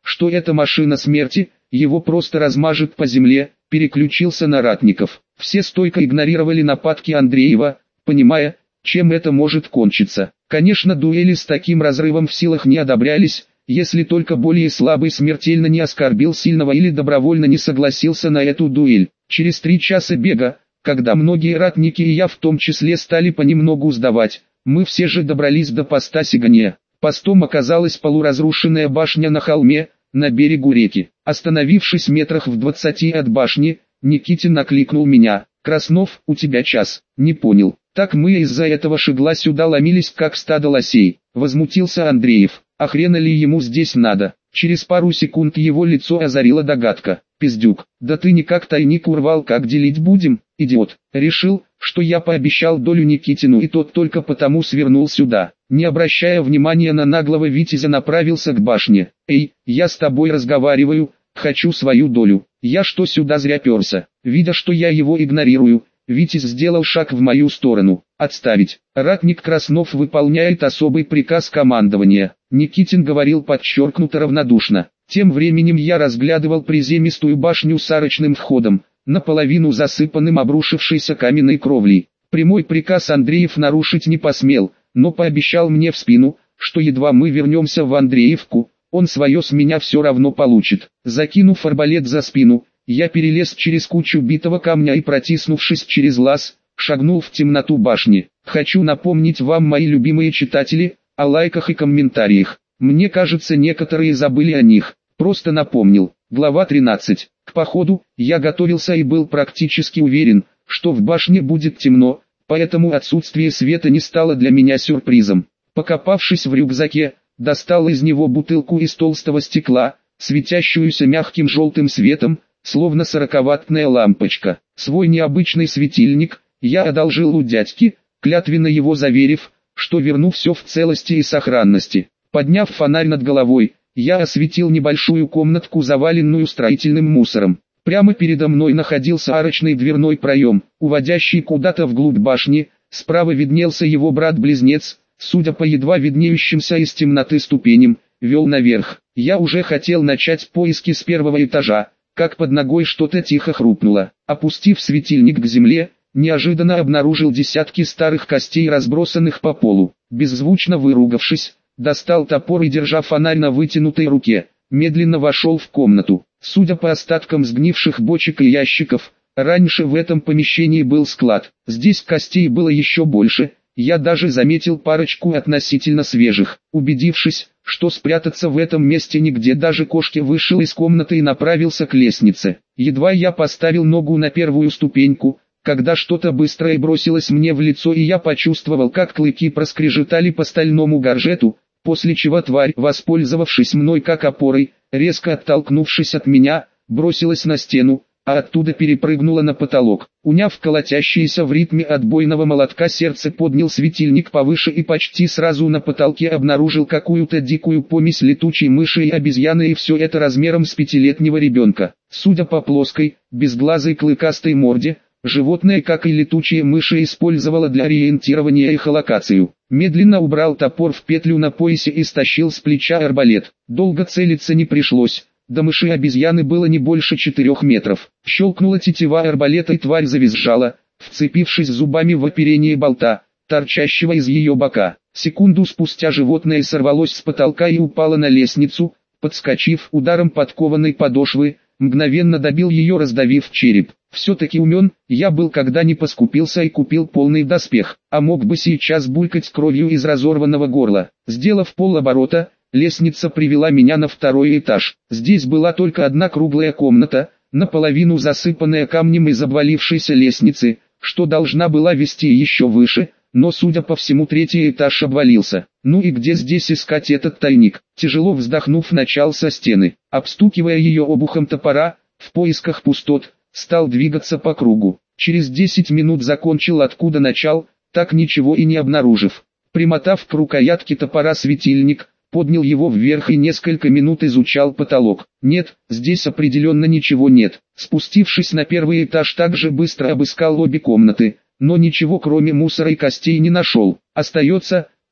что это машина смерти, его просто размажет по земле, переключился на ратников. Все стойко игнорировали нападки Андреева, понимая, чем это может кончиться. Конечно, дуэли с таким разрывом в силах не одобрялись, если только более слабый смертельно не оскорбил сильного или добровольно не согласился на эту дуэль. Через три часа бега, когда многие ратники и я в том числе стали понемногу сдавать, мы все же добрались до поста Сигания. Постом оказалась полуразрушенная башня на холме, на берегу реки. Остановившись метрах в двадцати от башни, Никитин накликнул меня. «Краснов, у тебя час». «Не понял». «Так мы из-за этого шегла сюда ломились как стадо лосей», — возмутился Андреев. «А хрена ли ему здесь надо?» Через пару секунд его лицо озарила догадка. «Пиздюк, да ты никак тайник урвал, как делить будем, идиот». Решил, что я пообещал долю Никитину, и тот только потому свернул сюда. Не обращая внимания на наглого витязя, направился к башне. «Эй, я с тобой разговариваю, хочу свою долю. Я что сюда зря перся?» Видя, что я его игнорирую, витязь сделал шаг в мою сторону. «Отставить». Ратник Краснов выполняет особый приказ командования. Никитин говорил подчеркнуто равнодушно. Тем временем я разглядывал приземистую башню с арочным входом, наполовину засыпанным обрушившейся каменной кровлей. Прямой приказ Андреев нарушить не посмел, но пообещал мне в спину, что едва мы вернемся в Андреевку, он свое с меня все равно получит. Закинув арбалет за спину, я перелез через кучу битого камня и, протиснувшись через лаз, шагнул в темноту башни. Хочу напомнить вам, мои любимые читатели, о лайках и комментариях. Мне кажется, некоторые забыли о них. Просто напомнил. Глава тринадцать. К походу, я готовился и был практически уверен, что в башне будет темно, поэтому отсутствие света не стало для меня сюрпризом. Покопавшись в рюкзаке, достал из него бутылку из толстого стекла, светящуюся мягким желтым светом, словно сороковаттная лампочка. Свой необычный светильник я одолжил у дядьки, клятвенно его заверив, что верну все в целости и сохранности. Подняв фонарь над головой, я осветил небольшую комнатку, заваленную строительным мусором. Прямо передо мной находился арочный дверной проем, уводящий куда-то вглубь башни. Справа виднелся его брат-близнец, судя по едва виднеющимся из темноты ступеням, вел наверх. Я уже хотел начать поиски с первого этажа, как под ногой что-то тихо хрупнуло. Опустив светильник к земле, неожиданно обнаружил десятки старых костей, разбросанных по полу. Беззвучно выругавшись, достал топор и, держа фонарь на вытянутой руке, медленно вошел в комнату. Судя по остаткам сгнивших бочек и ящиков, раньше в этом помещении был склад. Здесь костей было еще больше, я даже заметил парочку относительно свежих. Убедившись, что спрятаться в этом месте нигде, даже кошки, вышел из комнаты и направился к лестнице. Едва я поставил ногу на первую ступеньку, когда что-то быстрое бросилось мне в лицо, и я почувствовал, как клыки проскрежетали по стальному горжету, после чего тварь, воспользовавшись мной как опорой, резко оттолкнувшись от меня, бросилась на стену, а оттуда перепрыгнула на потолок. Уняв колотящееся в ритме отбойного молотка сердце, поднял светильник повыше и почти сразу на потолке обнаружил какую-то дикую помесь летучей мыши и обезьяны, и все это размером с пятилетнего ребенка. Судя по плоской, безглазой клыкастой морде, животное, как и летучие мыши, использовало для ориентирования эхолокацию. Медленно убрал топор в петлю на поясе и стащил с плеча арбалет. Долго целиться не пришлось. До мыши обезьяны было не больше четырех метров. Щелкнула тетива арбалета, и тварь завизжала, вцепившись зубами в оперение болта, торчащего из ее бока. Секунду спустя животное сорвалось с потолка и упало на лестницу, подскочив ударом подкованной подошвы, мгновенно добил ее, раздавив череп. Все-таки умен, я был, когда не поскупился и купил полный доспех, а мог бы сейчас булькать кровью из разорванного горла. Сделав полоборота, лестница привела меня на второй этаж. Здесь была только одна круглая комната, наполовину засыпанная камнем из обвалившейся лестницы, что должна была вести еще выше, но, судя по всему, третий этаж обвалился. Ну и где здесь искать этот тайник? Тяжело вздохнув, начал со стены, обстукивая ее обухом топора, в поисках пустот, стал двигаться по кругу. Через десять минут закончил, откуда начал, так ничего и не обнаружив. Примотав к рукоятке топора светильник, поднял его вверх и несколько минут изучал потолок. Нет, здесь определенно ничего нет. Спустившись на первый этаж, также быстро обыскал обе комнаты, но ничего кроме мусора и костей не нашел. Остается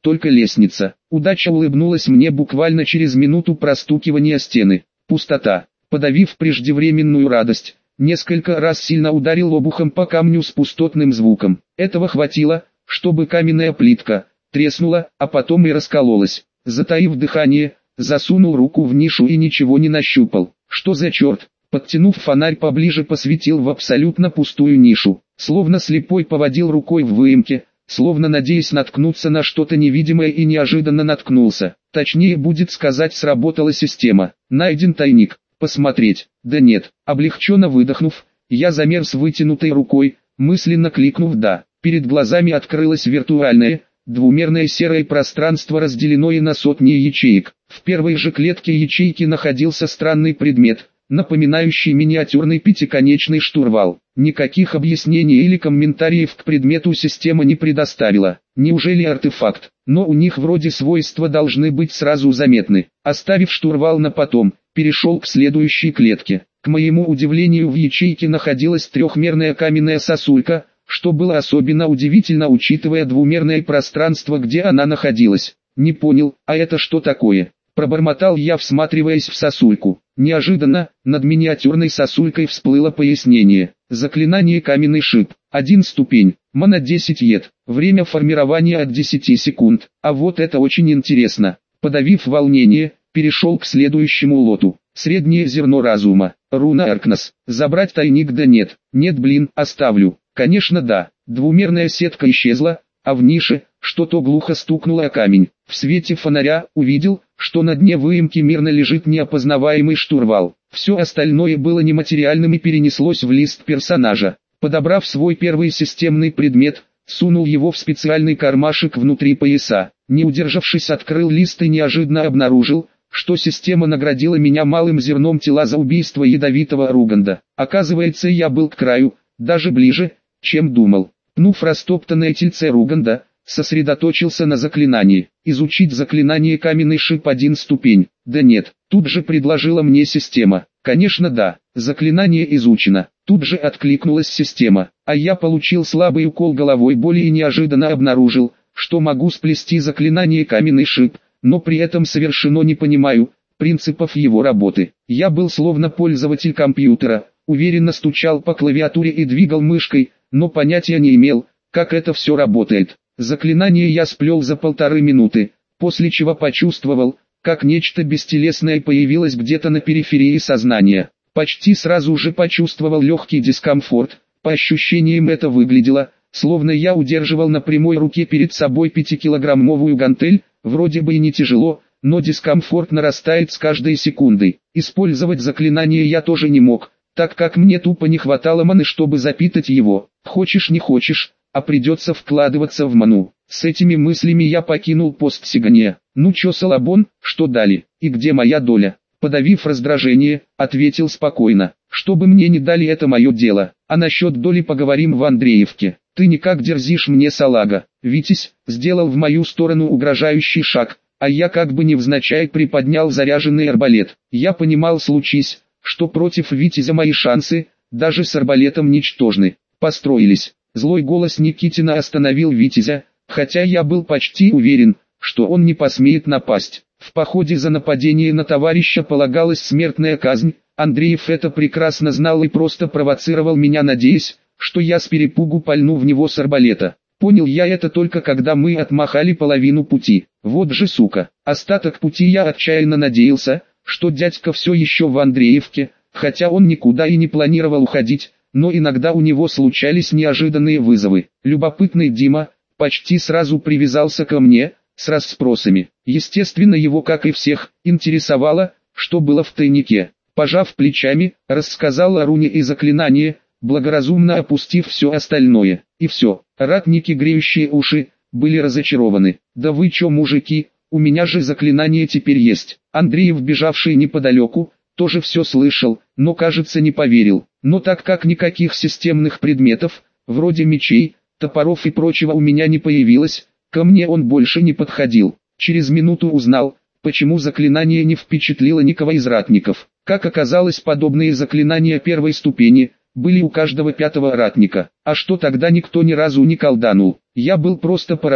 только лестница. Удача улыбнулась мне буквально через минуту простукивания стены. Пустота. Подавив преждевременную радость, несколько раз сильно ударил обухом по камню с пустотным звуком. Этого хватило, чтобы каменная плитка треснула, а потом и раскололась. Затаив дыхание, засунул руку в нишу и ничего не нащупал. Что за черт? Подтянув фонарь поближе, посветил в абсолютно пустую нишу. Словно слепой поводил рукой в выемке, словно надеясь наткнуться на что-то невидимое, и неожиданно наткнулся. Точнее будет сказать, сработала система. Найден тайник. Посмотреть. Да нет. Облегченно выдохнув, я замер с вытянутой рукой, мысленно кликнув «да». Перед глазами открылось виртуальное, двумерное серое пространство, разделенное на сотни ячеек. В первой же клетке ячейки находился странный предмет, напоминающий миниатюрный пятиконечный штурвал. Никаких объяснений или комментариев к предмету система не предоставила. Неужели артефакт? Но у них вроде свойства должны быть сразу заметны. Оставив штурвал на потом, перешел к следующей клетке. К моему удивлению, в ячейке находилась трехмерная каменная сосулька, что было особенно удивительно, учитывая двумерное пространство, где она находилась. Не понял, а это что такое? Пробормотал я, всматриваясь в сосульку. Неожиданно, над миниатюрной сосулькой всплыло пояснение. Заклинание «Каменный шип». Один ступень. Мана десять ед. Время формирования от десяти секунд. А вот это очень интересно. Подавив волнение, перешел к следующему лоту. Среднее зерно разума. Руна Аркнос. Забрать тайник? Да нет. Нет, блин, оставлю. Конечно да. Двумерная сетка исчезла, а в нише что-то глухо стукнуло о камень. В свете фонаря увидел, что на дне выемки мирно лежит неопознаваемый штурвал. Все остальное было нематериальным и перенеслось в лист персонажа. Подобрав свой первый системный предмет, сунул его в специальный кармашек внутри пояса. Не удержавшись, открыл лист и неожиданно обнаружил, что система наградила меня малым зерном тела за убийство ядовитого Руганда. Оказывается, я был к краю, даже ближе, чем думал. Пнув растоптанное тельце Руганда, сосредоточился на заклинании. Изучить заклинание «Каменный шип» один ступень. Да нет, тут же предложила мне система. Конечно да, заклинание изучено. Тут же откликнулась система, а я получил слабый укол головой боли и неожиданно обнаружил, что могу сплести заклинание «Каменный шип», но при этом совершенно не понимаю принципов его работы. Я был словно пользователь компьютера, уверенно стучал по клавиатуре и двигал мышкой, но понятия не имел, как это все работает. Заклинание я сплел за полторы минуты, после чего почувствовал, как нечто бестелесное появилось где-то на периферии сознания. Почти сразу же почувствовал легкий дискомфорт. По ощущениям это выглядело, словно я удерживал на прямой руке перед собой пятикилограммовую гантель. Вроде бы и не тяжело, но дискомфорт нарастает с каждой секундой. Использовать заклинание я тоже не мог, так как мне тупо не хватало маны, чтобы запитать его. Хочешь не хочешь, а придется вкладываться в ману. С этими мыслями я покинул пост Сигания. Ну чё, Салабон, что дали, и где моя доля? Подавив раздражение, ответил спокойно. Чтобы мне не дали, это мое дело, а насчет доли поговорим в Андреевке. Ты никак дерзишь мне, салага. Витязь сделал в мою сторону угрожающий шаг, а я как бы невзначай приподнял заряженный арбалет. Я понимал, случись, что против Витязя мои шансы, даже с арбалетом, ничтожны. Построились. Злой голос Никитина остановил Витязя, хотя я был почти уверен, что он не посмеет напасть. В походе за нападение на товарища полагалась смертная казнь. Андреев это прекрасно знал и просто провоцировал меня, надеясь, что я с перепугу пальну в него с арбалета. Понял я это только когда мы отмахали половину пути. Вот же сука. Остаток пути я отчаянно надеялся, что дядька все еще в Андреевке, хотя он никуда и не планировал уходить, но иногда у него случались неожиданные вызовы. Любопытный Дима почти сразу привязался ко мне, с расспросами. Естественно, его, как и всех, интересовало, что было в тайнике. Пожав плечами, рассказал о руне и заклинании, благоразумно опустив все остальное. И все, ратники, греющие уши, были разочарованы. Да вы че, мужики, у меня же заклинание теперь есть. Андреев, бежавший неподалеку, тоже все слышал, но кажется не поверил. Но так как никаких системных предметов, вроде мечей, топоров и прочего у меня не появилось, ко мне он больше не подходил. Через минуту узнал, почему заклинание не впечатлило никого из ратников. Как оказалось, подобные заклинания первой ступени были у каждого пятого ратника. А что тогда никто ни разу не колданул? Я был просто поражен,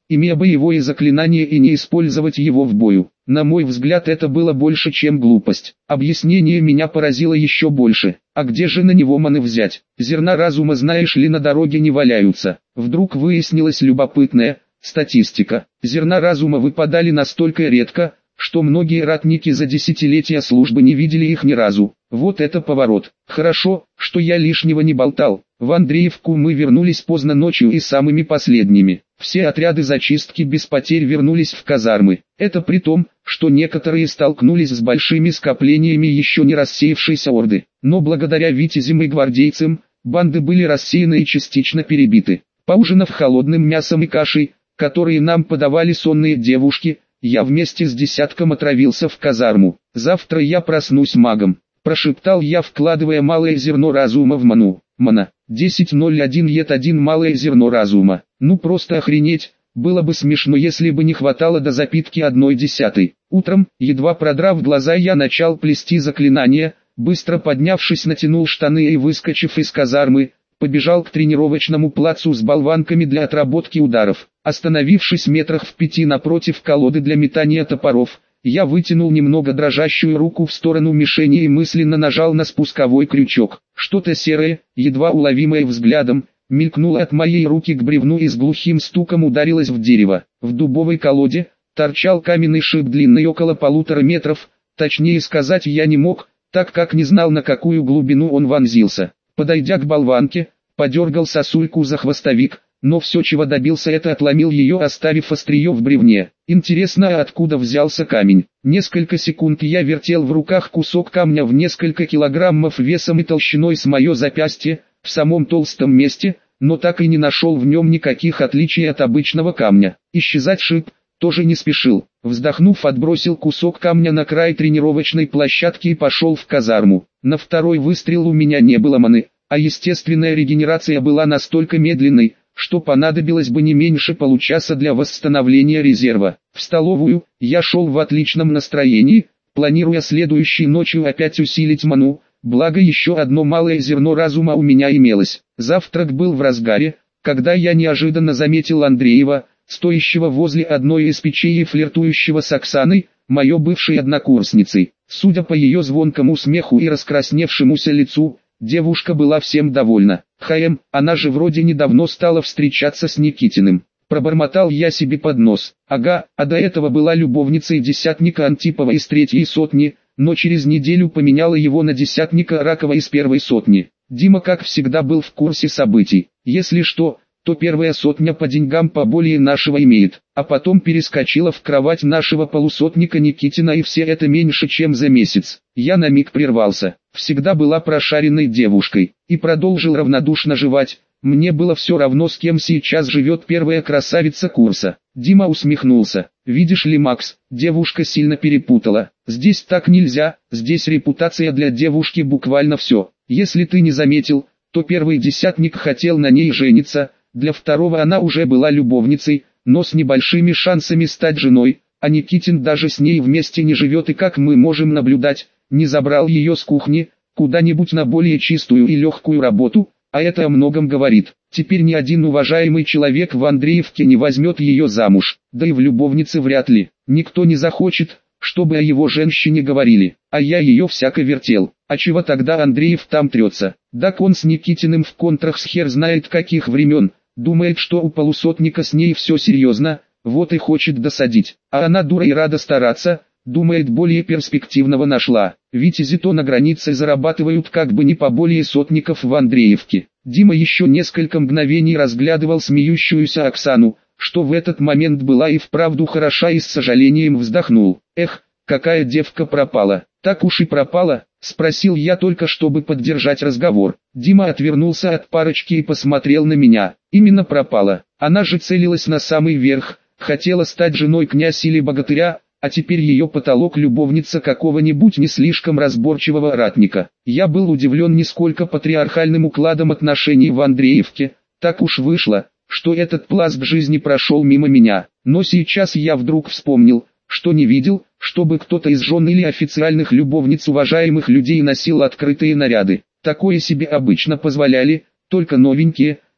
имея боевое заклинание и не использовать его в бою. На мой взгляд, это было больше, чем глупость. Объяснение меня поразило еще больше. А где же на него маны взять? Зерна разума, знаешь ли, на дороге не валяются. Вдруг выяснилась любопытная статистика. Зерна разума выпадали настолько редко, что многие ратники за десятилетия службы не видели их ни разу. Вот это поворот. Хорошо, что я лишнего не болтал. В Андреевку мы вернулись поздно ночью и самыми последними. Все отряды зачистки без потерь вернулись в казармы. Это при том, что некоторые столкнулись с большими скоплениями еще не рассеявшейся орды. Но благодаря витязям и гвардейцам, банды были рассеяны и частично перебиты. Поужинав холодным мясом и кашей, которые нам подавали сонные девушки, я вместе с десятком отравился в казарму. Завтра я проснусь магом, прошептал я, вкладывая малое зерно разума в ману. Мана. десять ноль один ед один малое зерно разума. Ну просто охренеть, было бы смешно, если бы не хватало до запитки одной десятой. Утром, едва продрав глаза, я начал плести заклинания, быстро поднявшись, натянул штаны и, выскочив из казармы, побежал к тренировочному плацу с болванками для отработки ударов. Остановившись метрах в пяти напротив колоды для метания топоров, я вытянул немного дрожащую руку в сторону мишени и мысленно нажал на спусковой крючок. Что-то серое, едва уловимое взглядом, мелькнуло от моей руки к бревну и с глухим стуком ударилось в дерево. В дубовой колоде торчал каменный шип длиной около полутора метров, точнее сказать я не мог, так как не знал, на какую глубину он вонзился. Подойдя к болванке, подергал сосульку за хвостовик, но все, чего добился, это отломил ее, оставив острие в бревне. Интересно, откуда взялся камень? Несколько секунд я вертел в руках кусок камня в несколько килограммов весом и толщиной с мое запястье, в самом толстом месте, но так и не нашел в нем никаких отличий от обычного камня. Исчезать шип тоже не спешил. Вздохнув, отбросил кусок камня на край тренировочной площадки и пошел в казарму. На второй выстрел у меня не было маны, а естественная регенерация была настолько медленной, что понадобилось бы не меньше получаса для восстановления резерва. В столовую я шел в отличном настроении, планируя следующей ночью опять усилить ману, благо еще одно малое зерно разума у меня имелось. Завтрак был в разгаре, когда я неожиданно заметил Андреева, стоящего возле одной из печей и флиртующего с Оксаной, моей бывшей однокурсницей. Судя по ее звонкому смеху и раскрасневшемуся лицу, девушка была всем довольна. Хаем, она же вроде недавно стала встречаться с Никитиным. Пробормотал я себе под нос. Ага, а до этого была любовницей десятника Антипова из третьей сотни, но через неделю поменяла его на десятника Ракова из первой сотни. Дима, как всегда, был в курсе событий. Если что, то первая сотня по деньгам поболее нашего имеет, а потом перескочила в кровать нашего полусотника Никитина, и все это меньше чем за месяц. Я на миг прервался, всегда была прошаренной девушкой, и продолжил равнодушно жевать. Мне было все равно, с кем сейчас живет первая красавица курса. Дима усмехнулся. Видишь ли, Макс, девушка сильно перепутала. Здесь так нельзя, здесь репутация для девушки буквально все. Если ты не заметил, то первый десятник хотел на ней жениться, для второго она уже была любовницей, но с небольшими шансами стать женой, а Никитин даже с ней вместе не живет и, как мы можем наблюдать, не забрал ее с кухни, куда-нибудь на более чистую и легкую работу, а это о многом говорит. Теперь ни один уважаемый человек в Андреевке не возьмет ее замуж, да и в любовнице вряд ли. Никто не захочет, чтобы о его женщине говорили, а я ее всяко вертел. А чего тогда Андреев там трется? Так он с Никитиным в контрах с хер знает каких времен. Думает, что у полусотника с ней все серьезно, вот и хочет досадить. А она, дура, и рада стараться, думает, более перспективного нашла. Витязи то на границе зарабатывают как бы не поболее сотников в Андреевке. Дима еще несколько мгновений разглядывал смеющуюся Оксану, что в этот момент была и вправду хороша, и с сожалением вздохнул. Эх, какая девка пропала. Так уж и пропала, спросил я только, чтобы поддержать разговор. Дима отвернулся от парочки и посмотрел на меня. Именно пропала. Она же целилась на самый верх, хотела стать женой князя или богатыря, а теперь ее потолок любовница какого-нибудь не слишком разборчивого ратника. Я был удивлен не сколько патриархальным укладом отношений в Андреевке, так уж вышло, что этот пласт жизни прошел мимо меня. Но сейчас я вдруг вспомнил, что не видел, чтобы кто-то из жен или официальных любовниц уважаемых людей носил открытые наряды. Такое себе обычно позволяли только новенькие,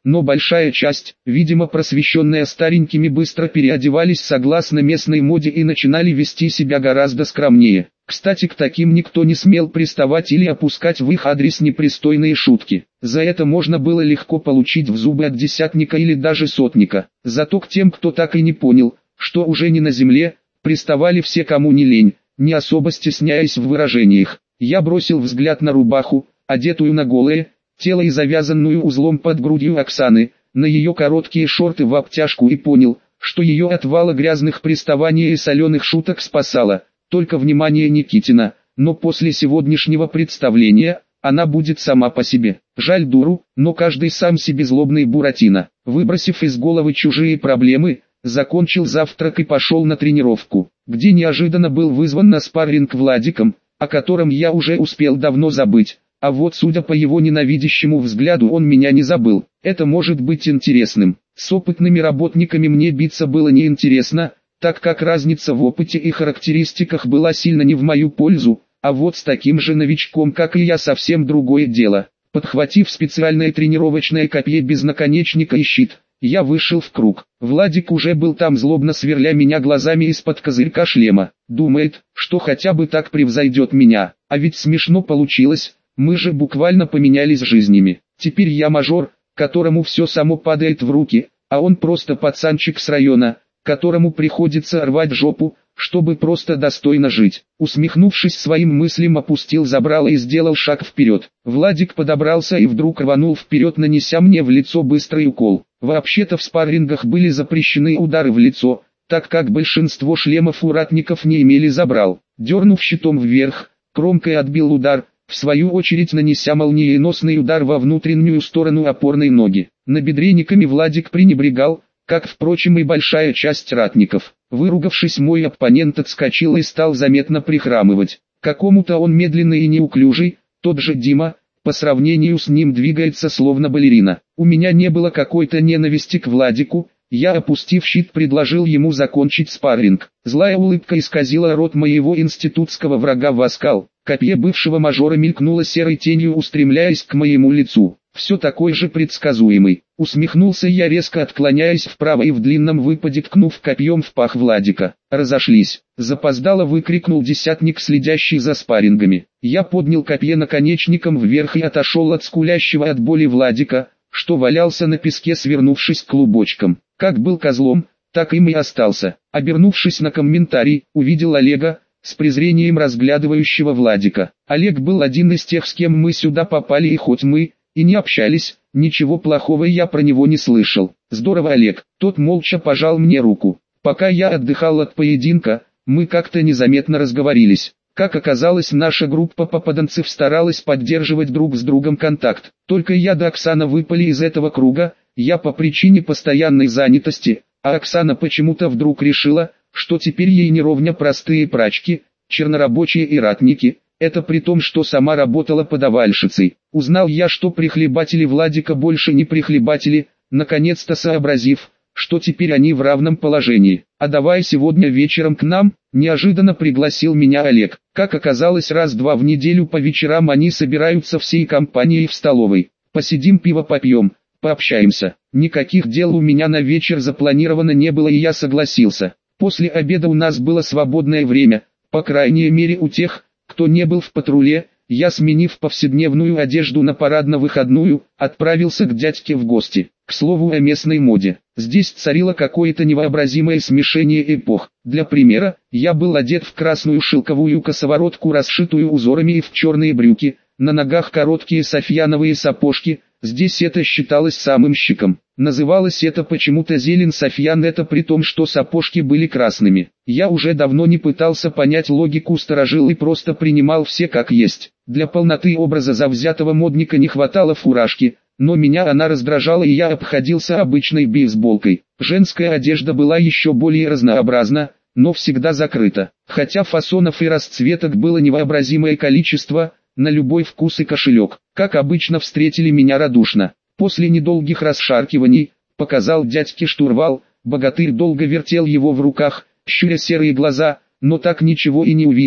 но большая часть, видимо просвещенная старенькими, быстро переодевались согласно местной моде и начинали вести себя гораздо скромнее. Кстати, к таким никто не смел приставать или опускать в их адрес непристойные шутки. За это можно было легко получить в зубы от десятника или даже сотника. Зато к тем, кто так и не понял, что уже не на земле, приставали все, кому не лень, не особо стесняясь в выражениях. Я бросил взгляд на рубаху, одетую на голое тело и завязанную узлом под грудью Оксаны, на ее короткие шорты в обтяжку, и понял, что ее от вала грязных приставаний и соленых шуток спасало только внимание Никитина, но после сегодняшнего представления она будет сама по себе. Жаль дуру, но каждый сам себе злобный Буратино. Выбросив из головы чужие проблемы, закончил завтрак и пошел на тренировку, где неожиданно был вызван на спарринг Владиком, о котором я уже успел давно забыть. А вот судя по его ненавидящему взгляду, он меня не забыл. Это может быть интересным. С опытными работниками мне биться было неинтересно, так как разница в опыте и характеристиках была сильно не в мою пользу, а вот с таким же новичком, как и я, совсем другое дело. Подхватив специальное тренировочное копье без наконечника и щит, я вышел в круг. Владик уже был там, злобно сверля меня глазами из-под козырька шлема. Думает, что хотя бы так превзойдет меня. А ведь смешно получилось. Мы же буквально поменялись жизнями. Теперь я мажор, которому все само падает в руки, а он просто пацанчик с района, которому приходится рвать жопу, чтобы просто достойно жить. Усмехнувшись своим мыслям, опустил забрало и сделал шаг вперед. Владик подобрался и вдруг рванул вперед, нанеся мне в лицо быстрый укол. Вообще-то в спаррингах были запрещены удары в лицо, так как большинство шлемов у ратников не имели забрал. Дернув щитом вверх, кромкой отбил удар, в свою очередь нанеся молниеносный удар во внутреннюю сторону опорной ноги. Набедренниками Владик пренебрегал, как, впрочем, и большая часть ратников. Выругавшись, мой оппонент отскочил и стал заметно прихрамывать. Какому-то он медленный и неуклюжий, тот же Дима, по сравнению с ним двигается словно балерина. У меня не было какой-то ненависти к Владику, я, опустив щит, предложил ему закончить спарринг. Злая улыбка исказила рот моего институтского врага в оскал. Копье бывшего мажора мелькнуло серой тенью, устремляясь к моему лицу. Все такой же предсказуемый. Усмехнулся я, резко отклоняясь вправо и в длинном выпаде ткнув копьем в пах Владика. Разошлись. Запоздало выкрикнул десятник, следящий за спаррингами. Я поднял копье наконечником вверх и отошел от скулящего от боли Владика, что валялся на песке, свернувшись клубочком. Как был козлом, так им и остался. Обернувшись на комментарий, увидел Олега, с презрением разглядывающего Владика. Олег был один из тех, с кем мы сюда попали, и хоть мы и не общались, ничего плохого я про него не слышал. Здорово, Олег. Тот молча пожал мне руку. Пока я отдыхал от поединка, мы как-то незаметно разговорились. Как оказалось, наша группа попаданцев старалась поддерживать друг с другом контакт. Только я да Оксана выпали из этого круга, я по причине постоянной занятости, а Оксана почему-то вдруг решила, что теперь ей не ровня простые прачки, чернорабочие и ратники. Это при том, что сама работала подавальщицей. Узнал я, что прихлебатели Владика больше не прихлебатели, наконец-то сообразив, что теперь они в равном положении. А давай сегодня вечером к нам, неожиданно пригласил меня Олег. Как оказалось, раз-два в неделю по вечерам они собираются всей компанией в столовой. Посидим, пиво попьем, пообщаемся. Никаких дел у меня на вечер запланировано не было, и я согласился. После обеда у нас было свободное время, по крайней мере у тех, кто не был в патруле. Я, сменив повседневную одежду на парадно-выходную, отправился к дядьке в гости. К слову о местной моде. Здесь царило какое-то невообразимое смешение эпох. Для примера, я был одет в красную шелковую косоворотку, расшитую узорами, и в черные брюки, на ногах короткие софьяновые сапожки. Здесь это считалось самым щиком. Называлось это почему-то зелень софьян, это при том, что сапожки были красными. Я уже давно не пытался понять логику старожил и просто принимал все как есть. Для полноты образа завзятого модника не хватало фуражки, но меня она раздражала, и я обходился обычной бейсболкой. Женская одежда была еще более разнообразна, но всегда закрыта. Хотя фасонов и расцветок было невообразимое количество, на любой вкус и кошелек. Как обычно, встретили меня радушно. После недолгих расшаркиваний, показал дядьке штурвал, богатырь долго вертел его в руках, щуря серые глаза, но так ничего и не увидел.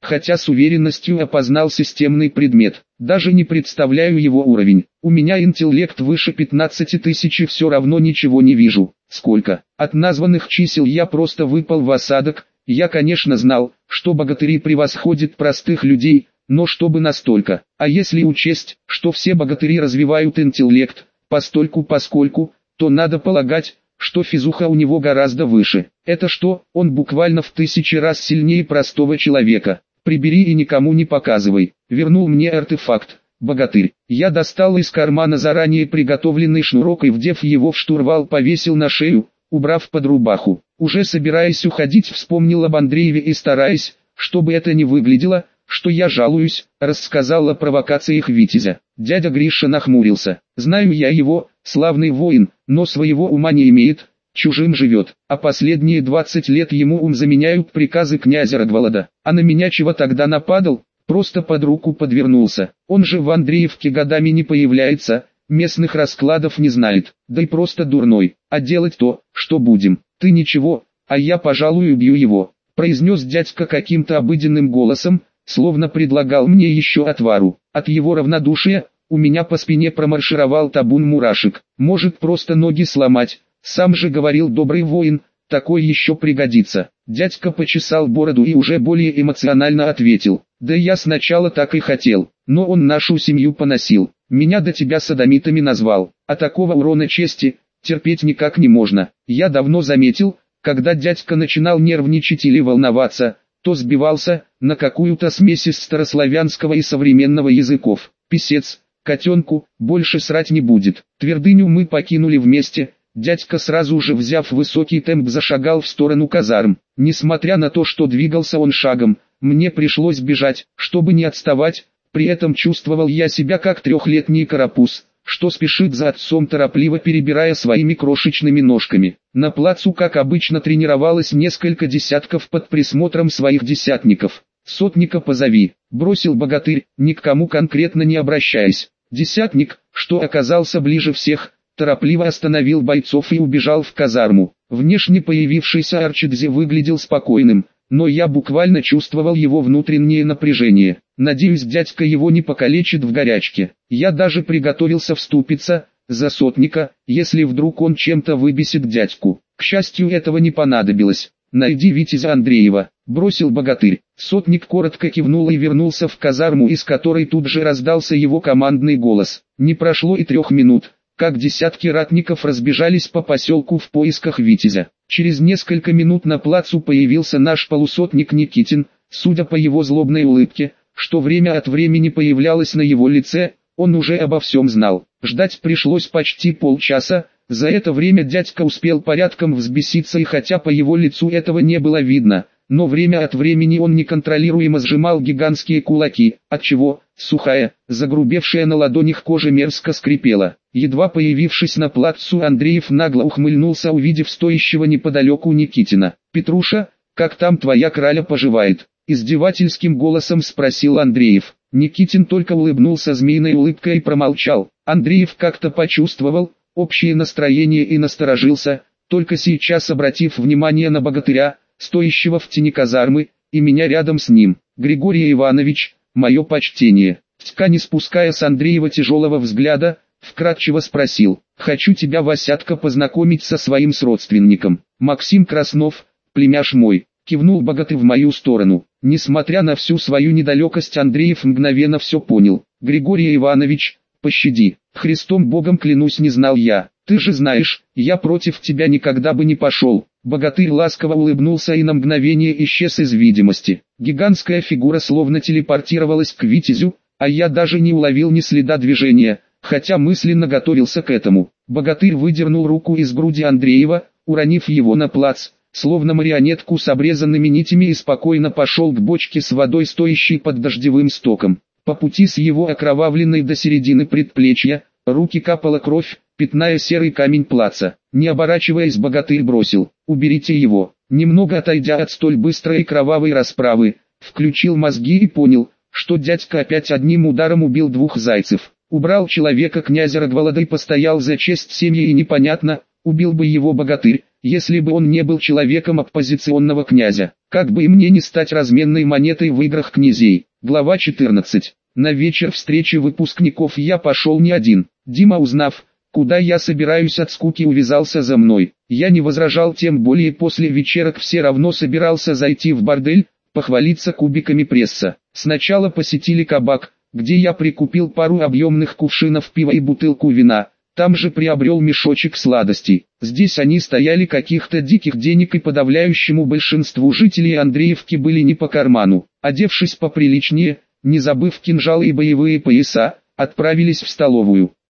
хотя с уверенностью опознал системный предмет. Даже не представляю его уровень. У меня интеллект выше пятнадцати тысяч и все равно ничего не вижу. Сколько? От названных чисел я просто выпал в осадок. Я, конечно, знал, что богатыри превосходят простых людей, но чтобы настолько. А если учесть, что все богатыри развивают интеллект, постольку-поскольку, то надо полагать, что физуха у него гораздо выше. Это что, он буквально в тысячи раз сильнее простого человека. Прибери и никому не показывай. Вернул мне артефакт, богатырь. Я достал из кармана заранее приготовленный шнурок и, вдев его в штурвал, повесил на шею, убрав под рубаху. Уже собираясь уходить, вспомнил об Андрееве и, стараясь, чтобы это не выглядело, что я жалуюсь, рассказал о провокациях Витязя. Дядя Гриша нахмурился. Знаю я его, славный воин, но своего ума не имеет, чужим живет, а последние двадцать лет ему ум заменяют приказы князя Рогволода. А на меня чего тогда нападал? Просто под руку подвернулся. Он же в Андреевке годами не появляется, местных раскладов не знает, да и просто дурной. А делать то, что будем. Ты ничего, а я, пожалуй, убью его, произнес дядька каким-то обыденным голосом, словно предлагал мне еще отвару. От его равнодушия у меня по спине промаршировал табун мурашек. Может, просто ноги сломать? Сам же говорил добрый воин, такой еще пригодится. Дядька почесал бороду и уже более эмоционально ответил: да я сначала так и хотел, но он нашу семью поносил, меня до тебя содомитами назвал, а такого урона чести терпеть никак не можно. Я давно заметил, когда дядька начинал нервничать или волноваться, то сбивался на какую-то смесь из старославянского и современного языков. Писец, котенку, больше срать не будет. Твердыню мы покинули вместе. Дядька, сразу же взяв высокий темп, зашагал в сторону казарм. Несмотря на то, что двигался он шагом, мне пришлось бежать, чтобы не отставать. При этом чувствовал я себя как трехлетний карапуз, что спешит за отцом, торопливо перебирая своими крошечными ножками. На плацу, как обычно, тренировалось несколько десятков под присмотром своих десятников. «Сотника позови», — бросил богатырь, ни к кому конкретно не обращаясь. Десятник, что оказался ближе всех, торопливо остановил бойцов и убежал в казарму. Внешне появившийся Арчидзе выглядел спокойным, но я буквально чувствовал его внутреннее напряжение. Надеюсь, дядька его не покалечит в горячке. Я даже приготовился вступиться за сотника, если вдруг он чем-то выбесит дядьку. К счастью, этого не понадобилось. «Найди Витязя Андреева», — бросил богатырь. Сотник коротко кивнул и вернулся в казарму, из которой тут же раздался его командный голос. Не прошло и трех минут, как десятки ратников разбежались по поселку в поисках Витязя. Через несколько минут на плацу появился наш полусотник Никитин. Судя по его злобной улыбке, что время от времени появлялась на его лице, он уже обо всем знал. Ждать пришлось почти полчаса. За это время дядька успел порядком взбеситься, и хотя по его лицу этого не было видно, но время от времени он неконтролируемо сжимал гигантские кулаки, отчего сухая, загрубевшая на ладонях кожа мерзко скрипела. Едва появившись на плацу, Андреев нагло ухмыльнулся, увидев стоящего неподалеку Никитина. «Петруша, как там твоя краля поживает?» — издевательским голосом спросил Андреев. Никитин только улыбнулся змеиной улыбкой и промолчал. Андреев как-то почувствовал общее настроение и насторожился, только сейчас обратив внимание на богатыря, стоящего в тени казармы, и меня рядом с ним. «Григорий Иванович, мое почтение». Тька, не спуская с Андреева тяжелого взгляда, вкратчиво спросил: «Хочу тебя, Васятка, познакомить со своим сродственником. Максим Краснов, племяш мой», — кивнул богатырь в мою сторону. Несмотря на всю свою недалекость, Андреев мгновенно все понял. «Григорий Иванович, пощади, Христом Богом клянусь, не знал я. Ты же знаешь, я против тебя никогда бы не пошел». Богатырь ласково улыбнулся и на мгновение исчез из видимости. Гигантская фигура словно телепортировалась к Витязю, а я даже не уловил ни следа движения, хотя мысленно готовился к этому. Богатырь выдернул руку из груди Андреева, уронив его на плац, словно марионетку с обрезанными нитями, и спокойно пошел к бочке с водой, стоящей под дождевым стоком. По пути с его окровавленной до середины предплечья руки капала кровь, пятная серый камень плаца. Не оборачиваясь, богатырь бросил: «Уберите его». Немного отойдя от столь быстрой и кровавой расправы, включил мозги и понял, что дядька опять одним ударом убил двух зайцев. Убрал человека князя Рогволода и постоял за честь семьи, и непонятно, Убил бы его богатырь, если бы он не был человеком оппозиционного князя. Как бы и мне не стать разменной монетой в играх князей. Глава четырнадцать. На вечер встречи выпускников я пошел не один. Дима, узнав, куда я собираюсь, от скуки увязался за мной. Я не возражал, тем более после вечерок все равно собирался зайти в бордель, похвалиться кубиками пресса. Сначала посетили кабак, где я прикупил пару объемных кувшинов пива и бутылку вина. Там же приобрел мешочек сладостей. Здесь они стояли каких-то диких денег и подавляющему большинству жителей Андреевки были не по карману. Одевшись поприличнее, не забыв кинжалы и боевые пояса, отправились в столовую.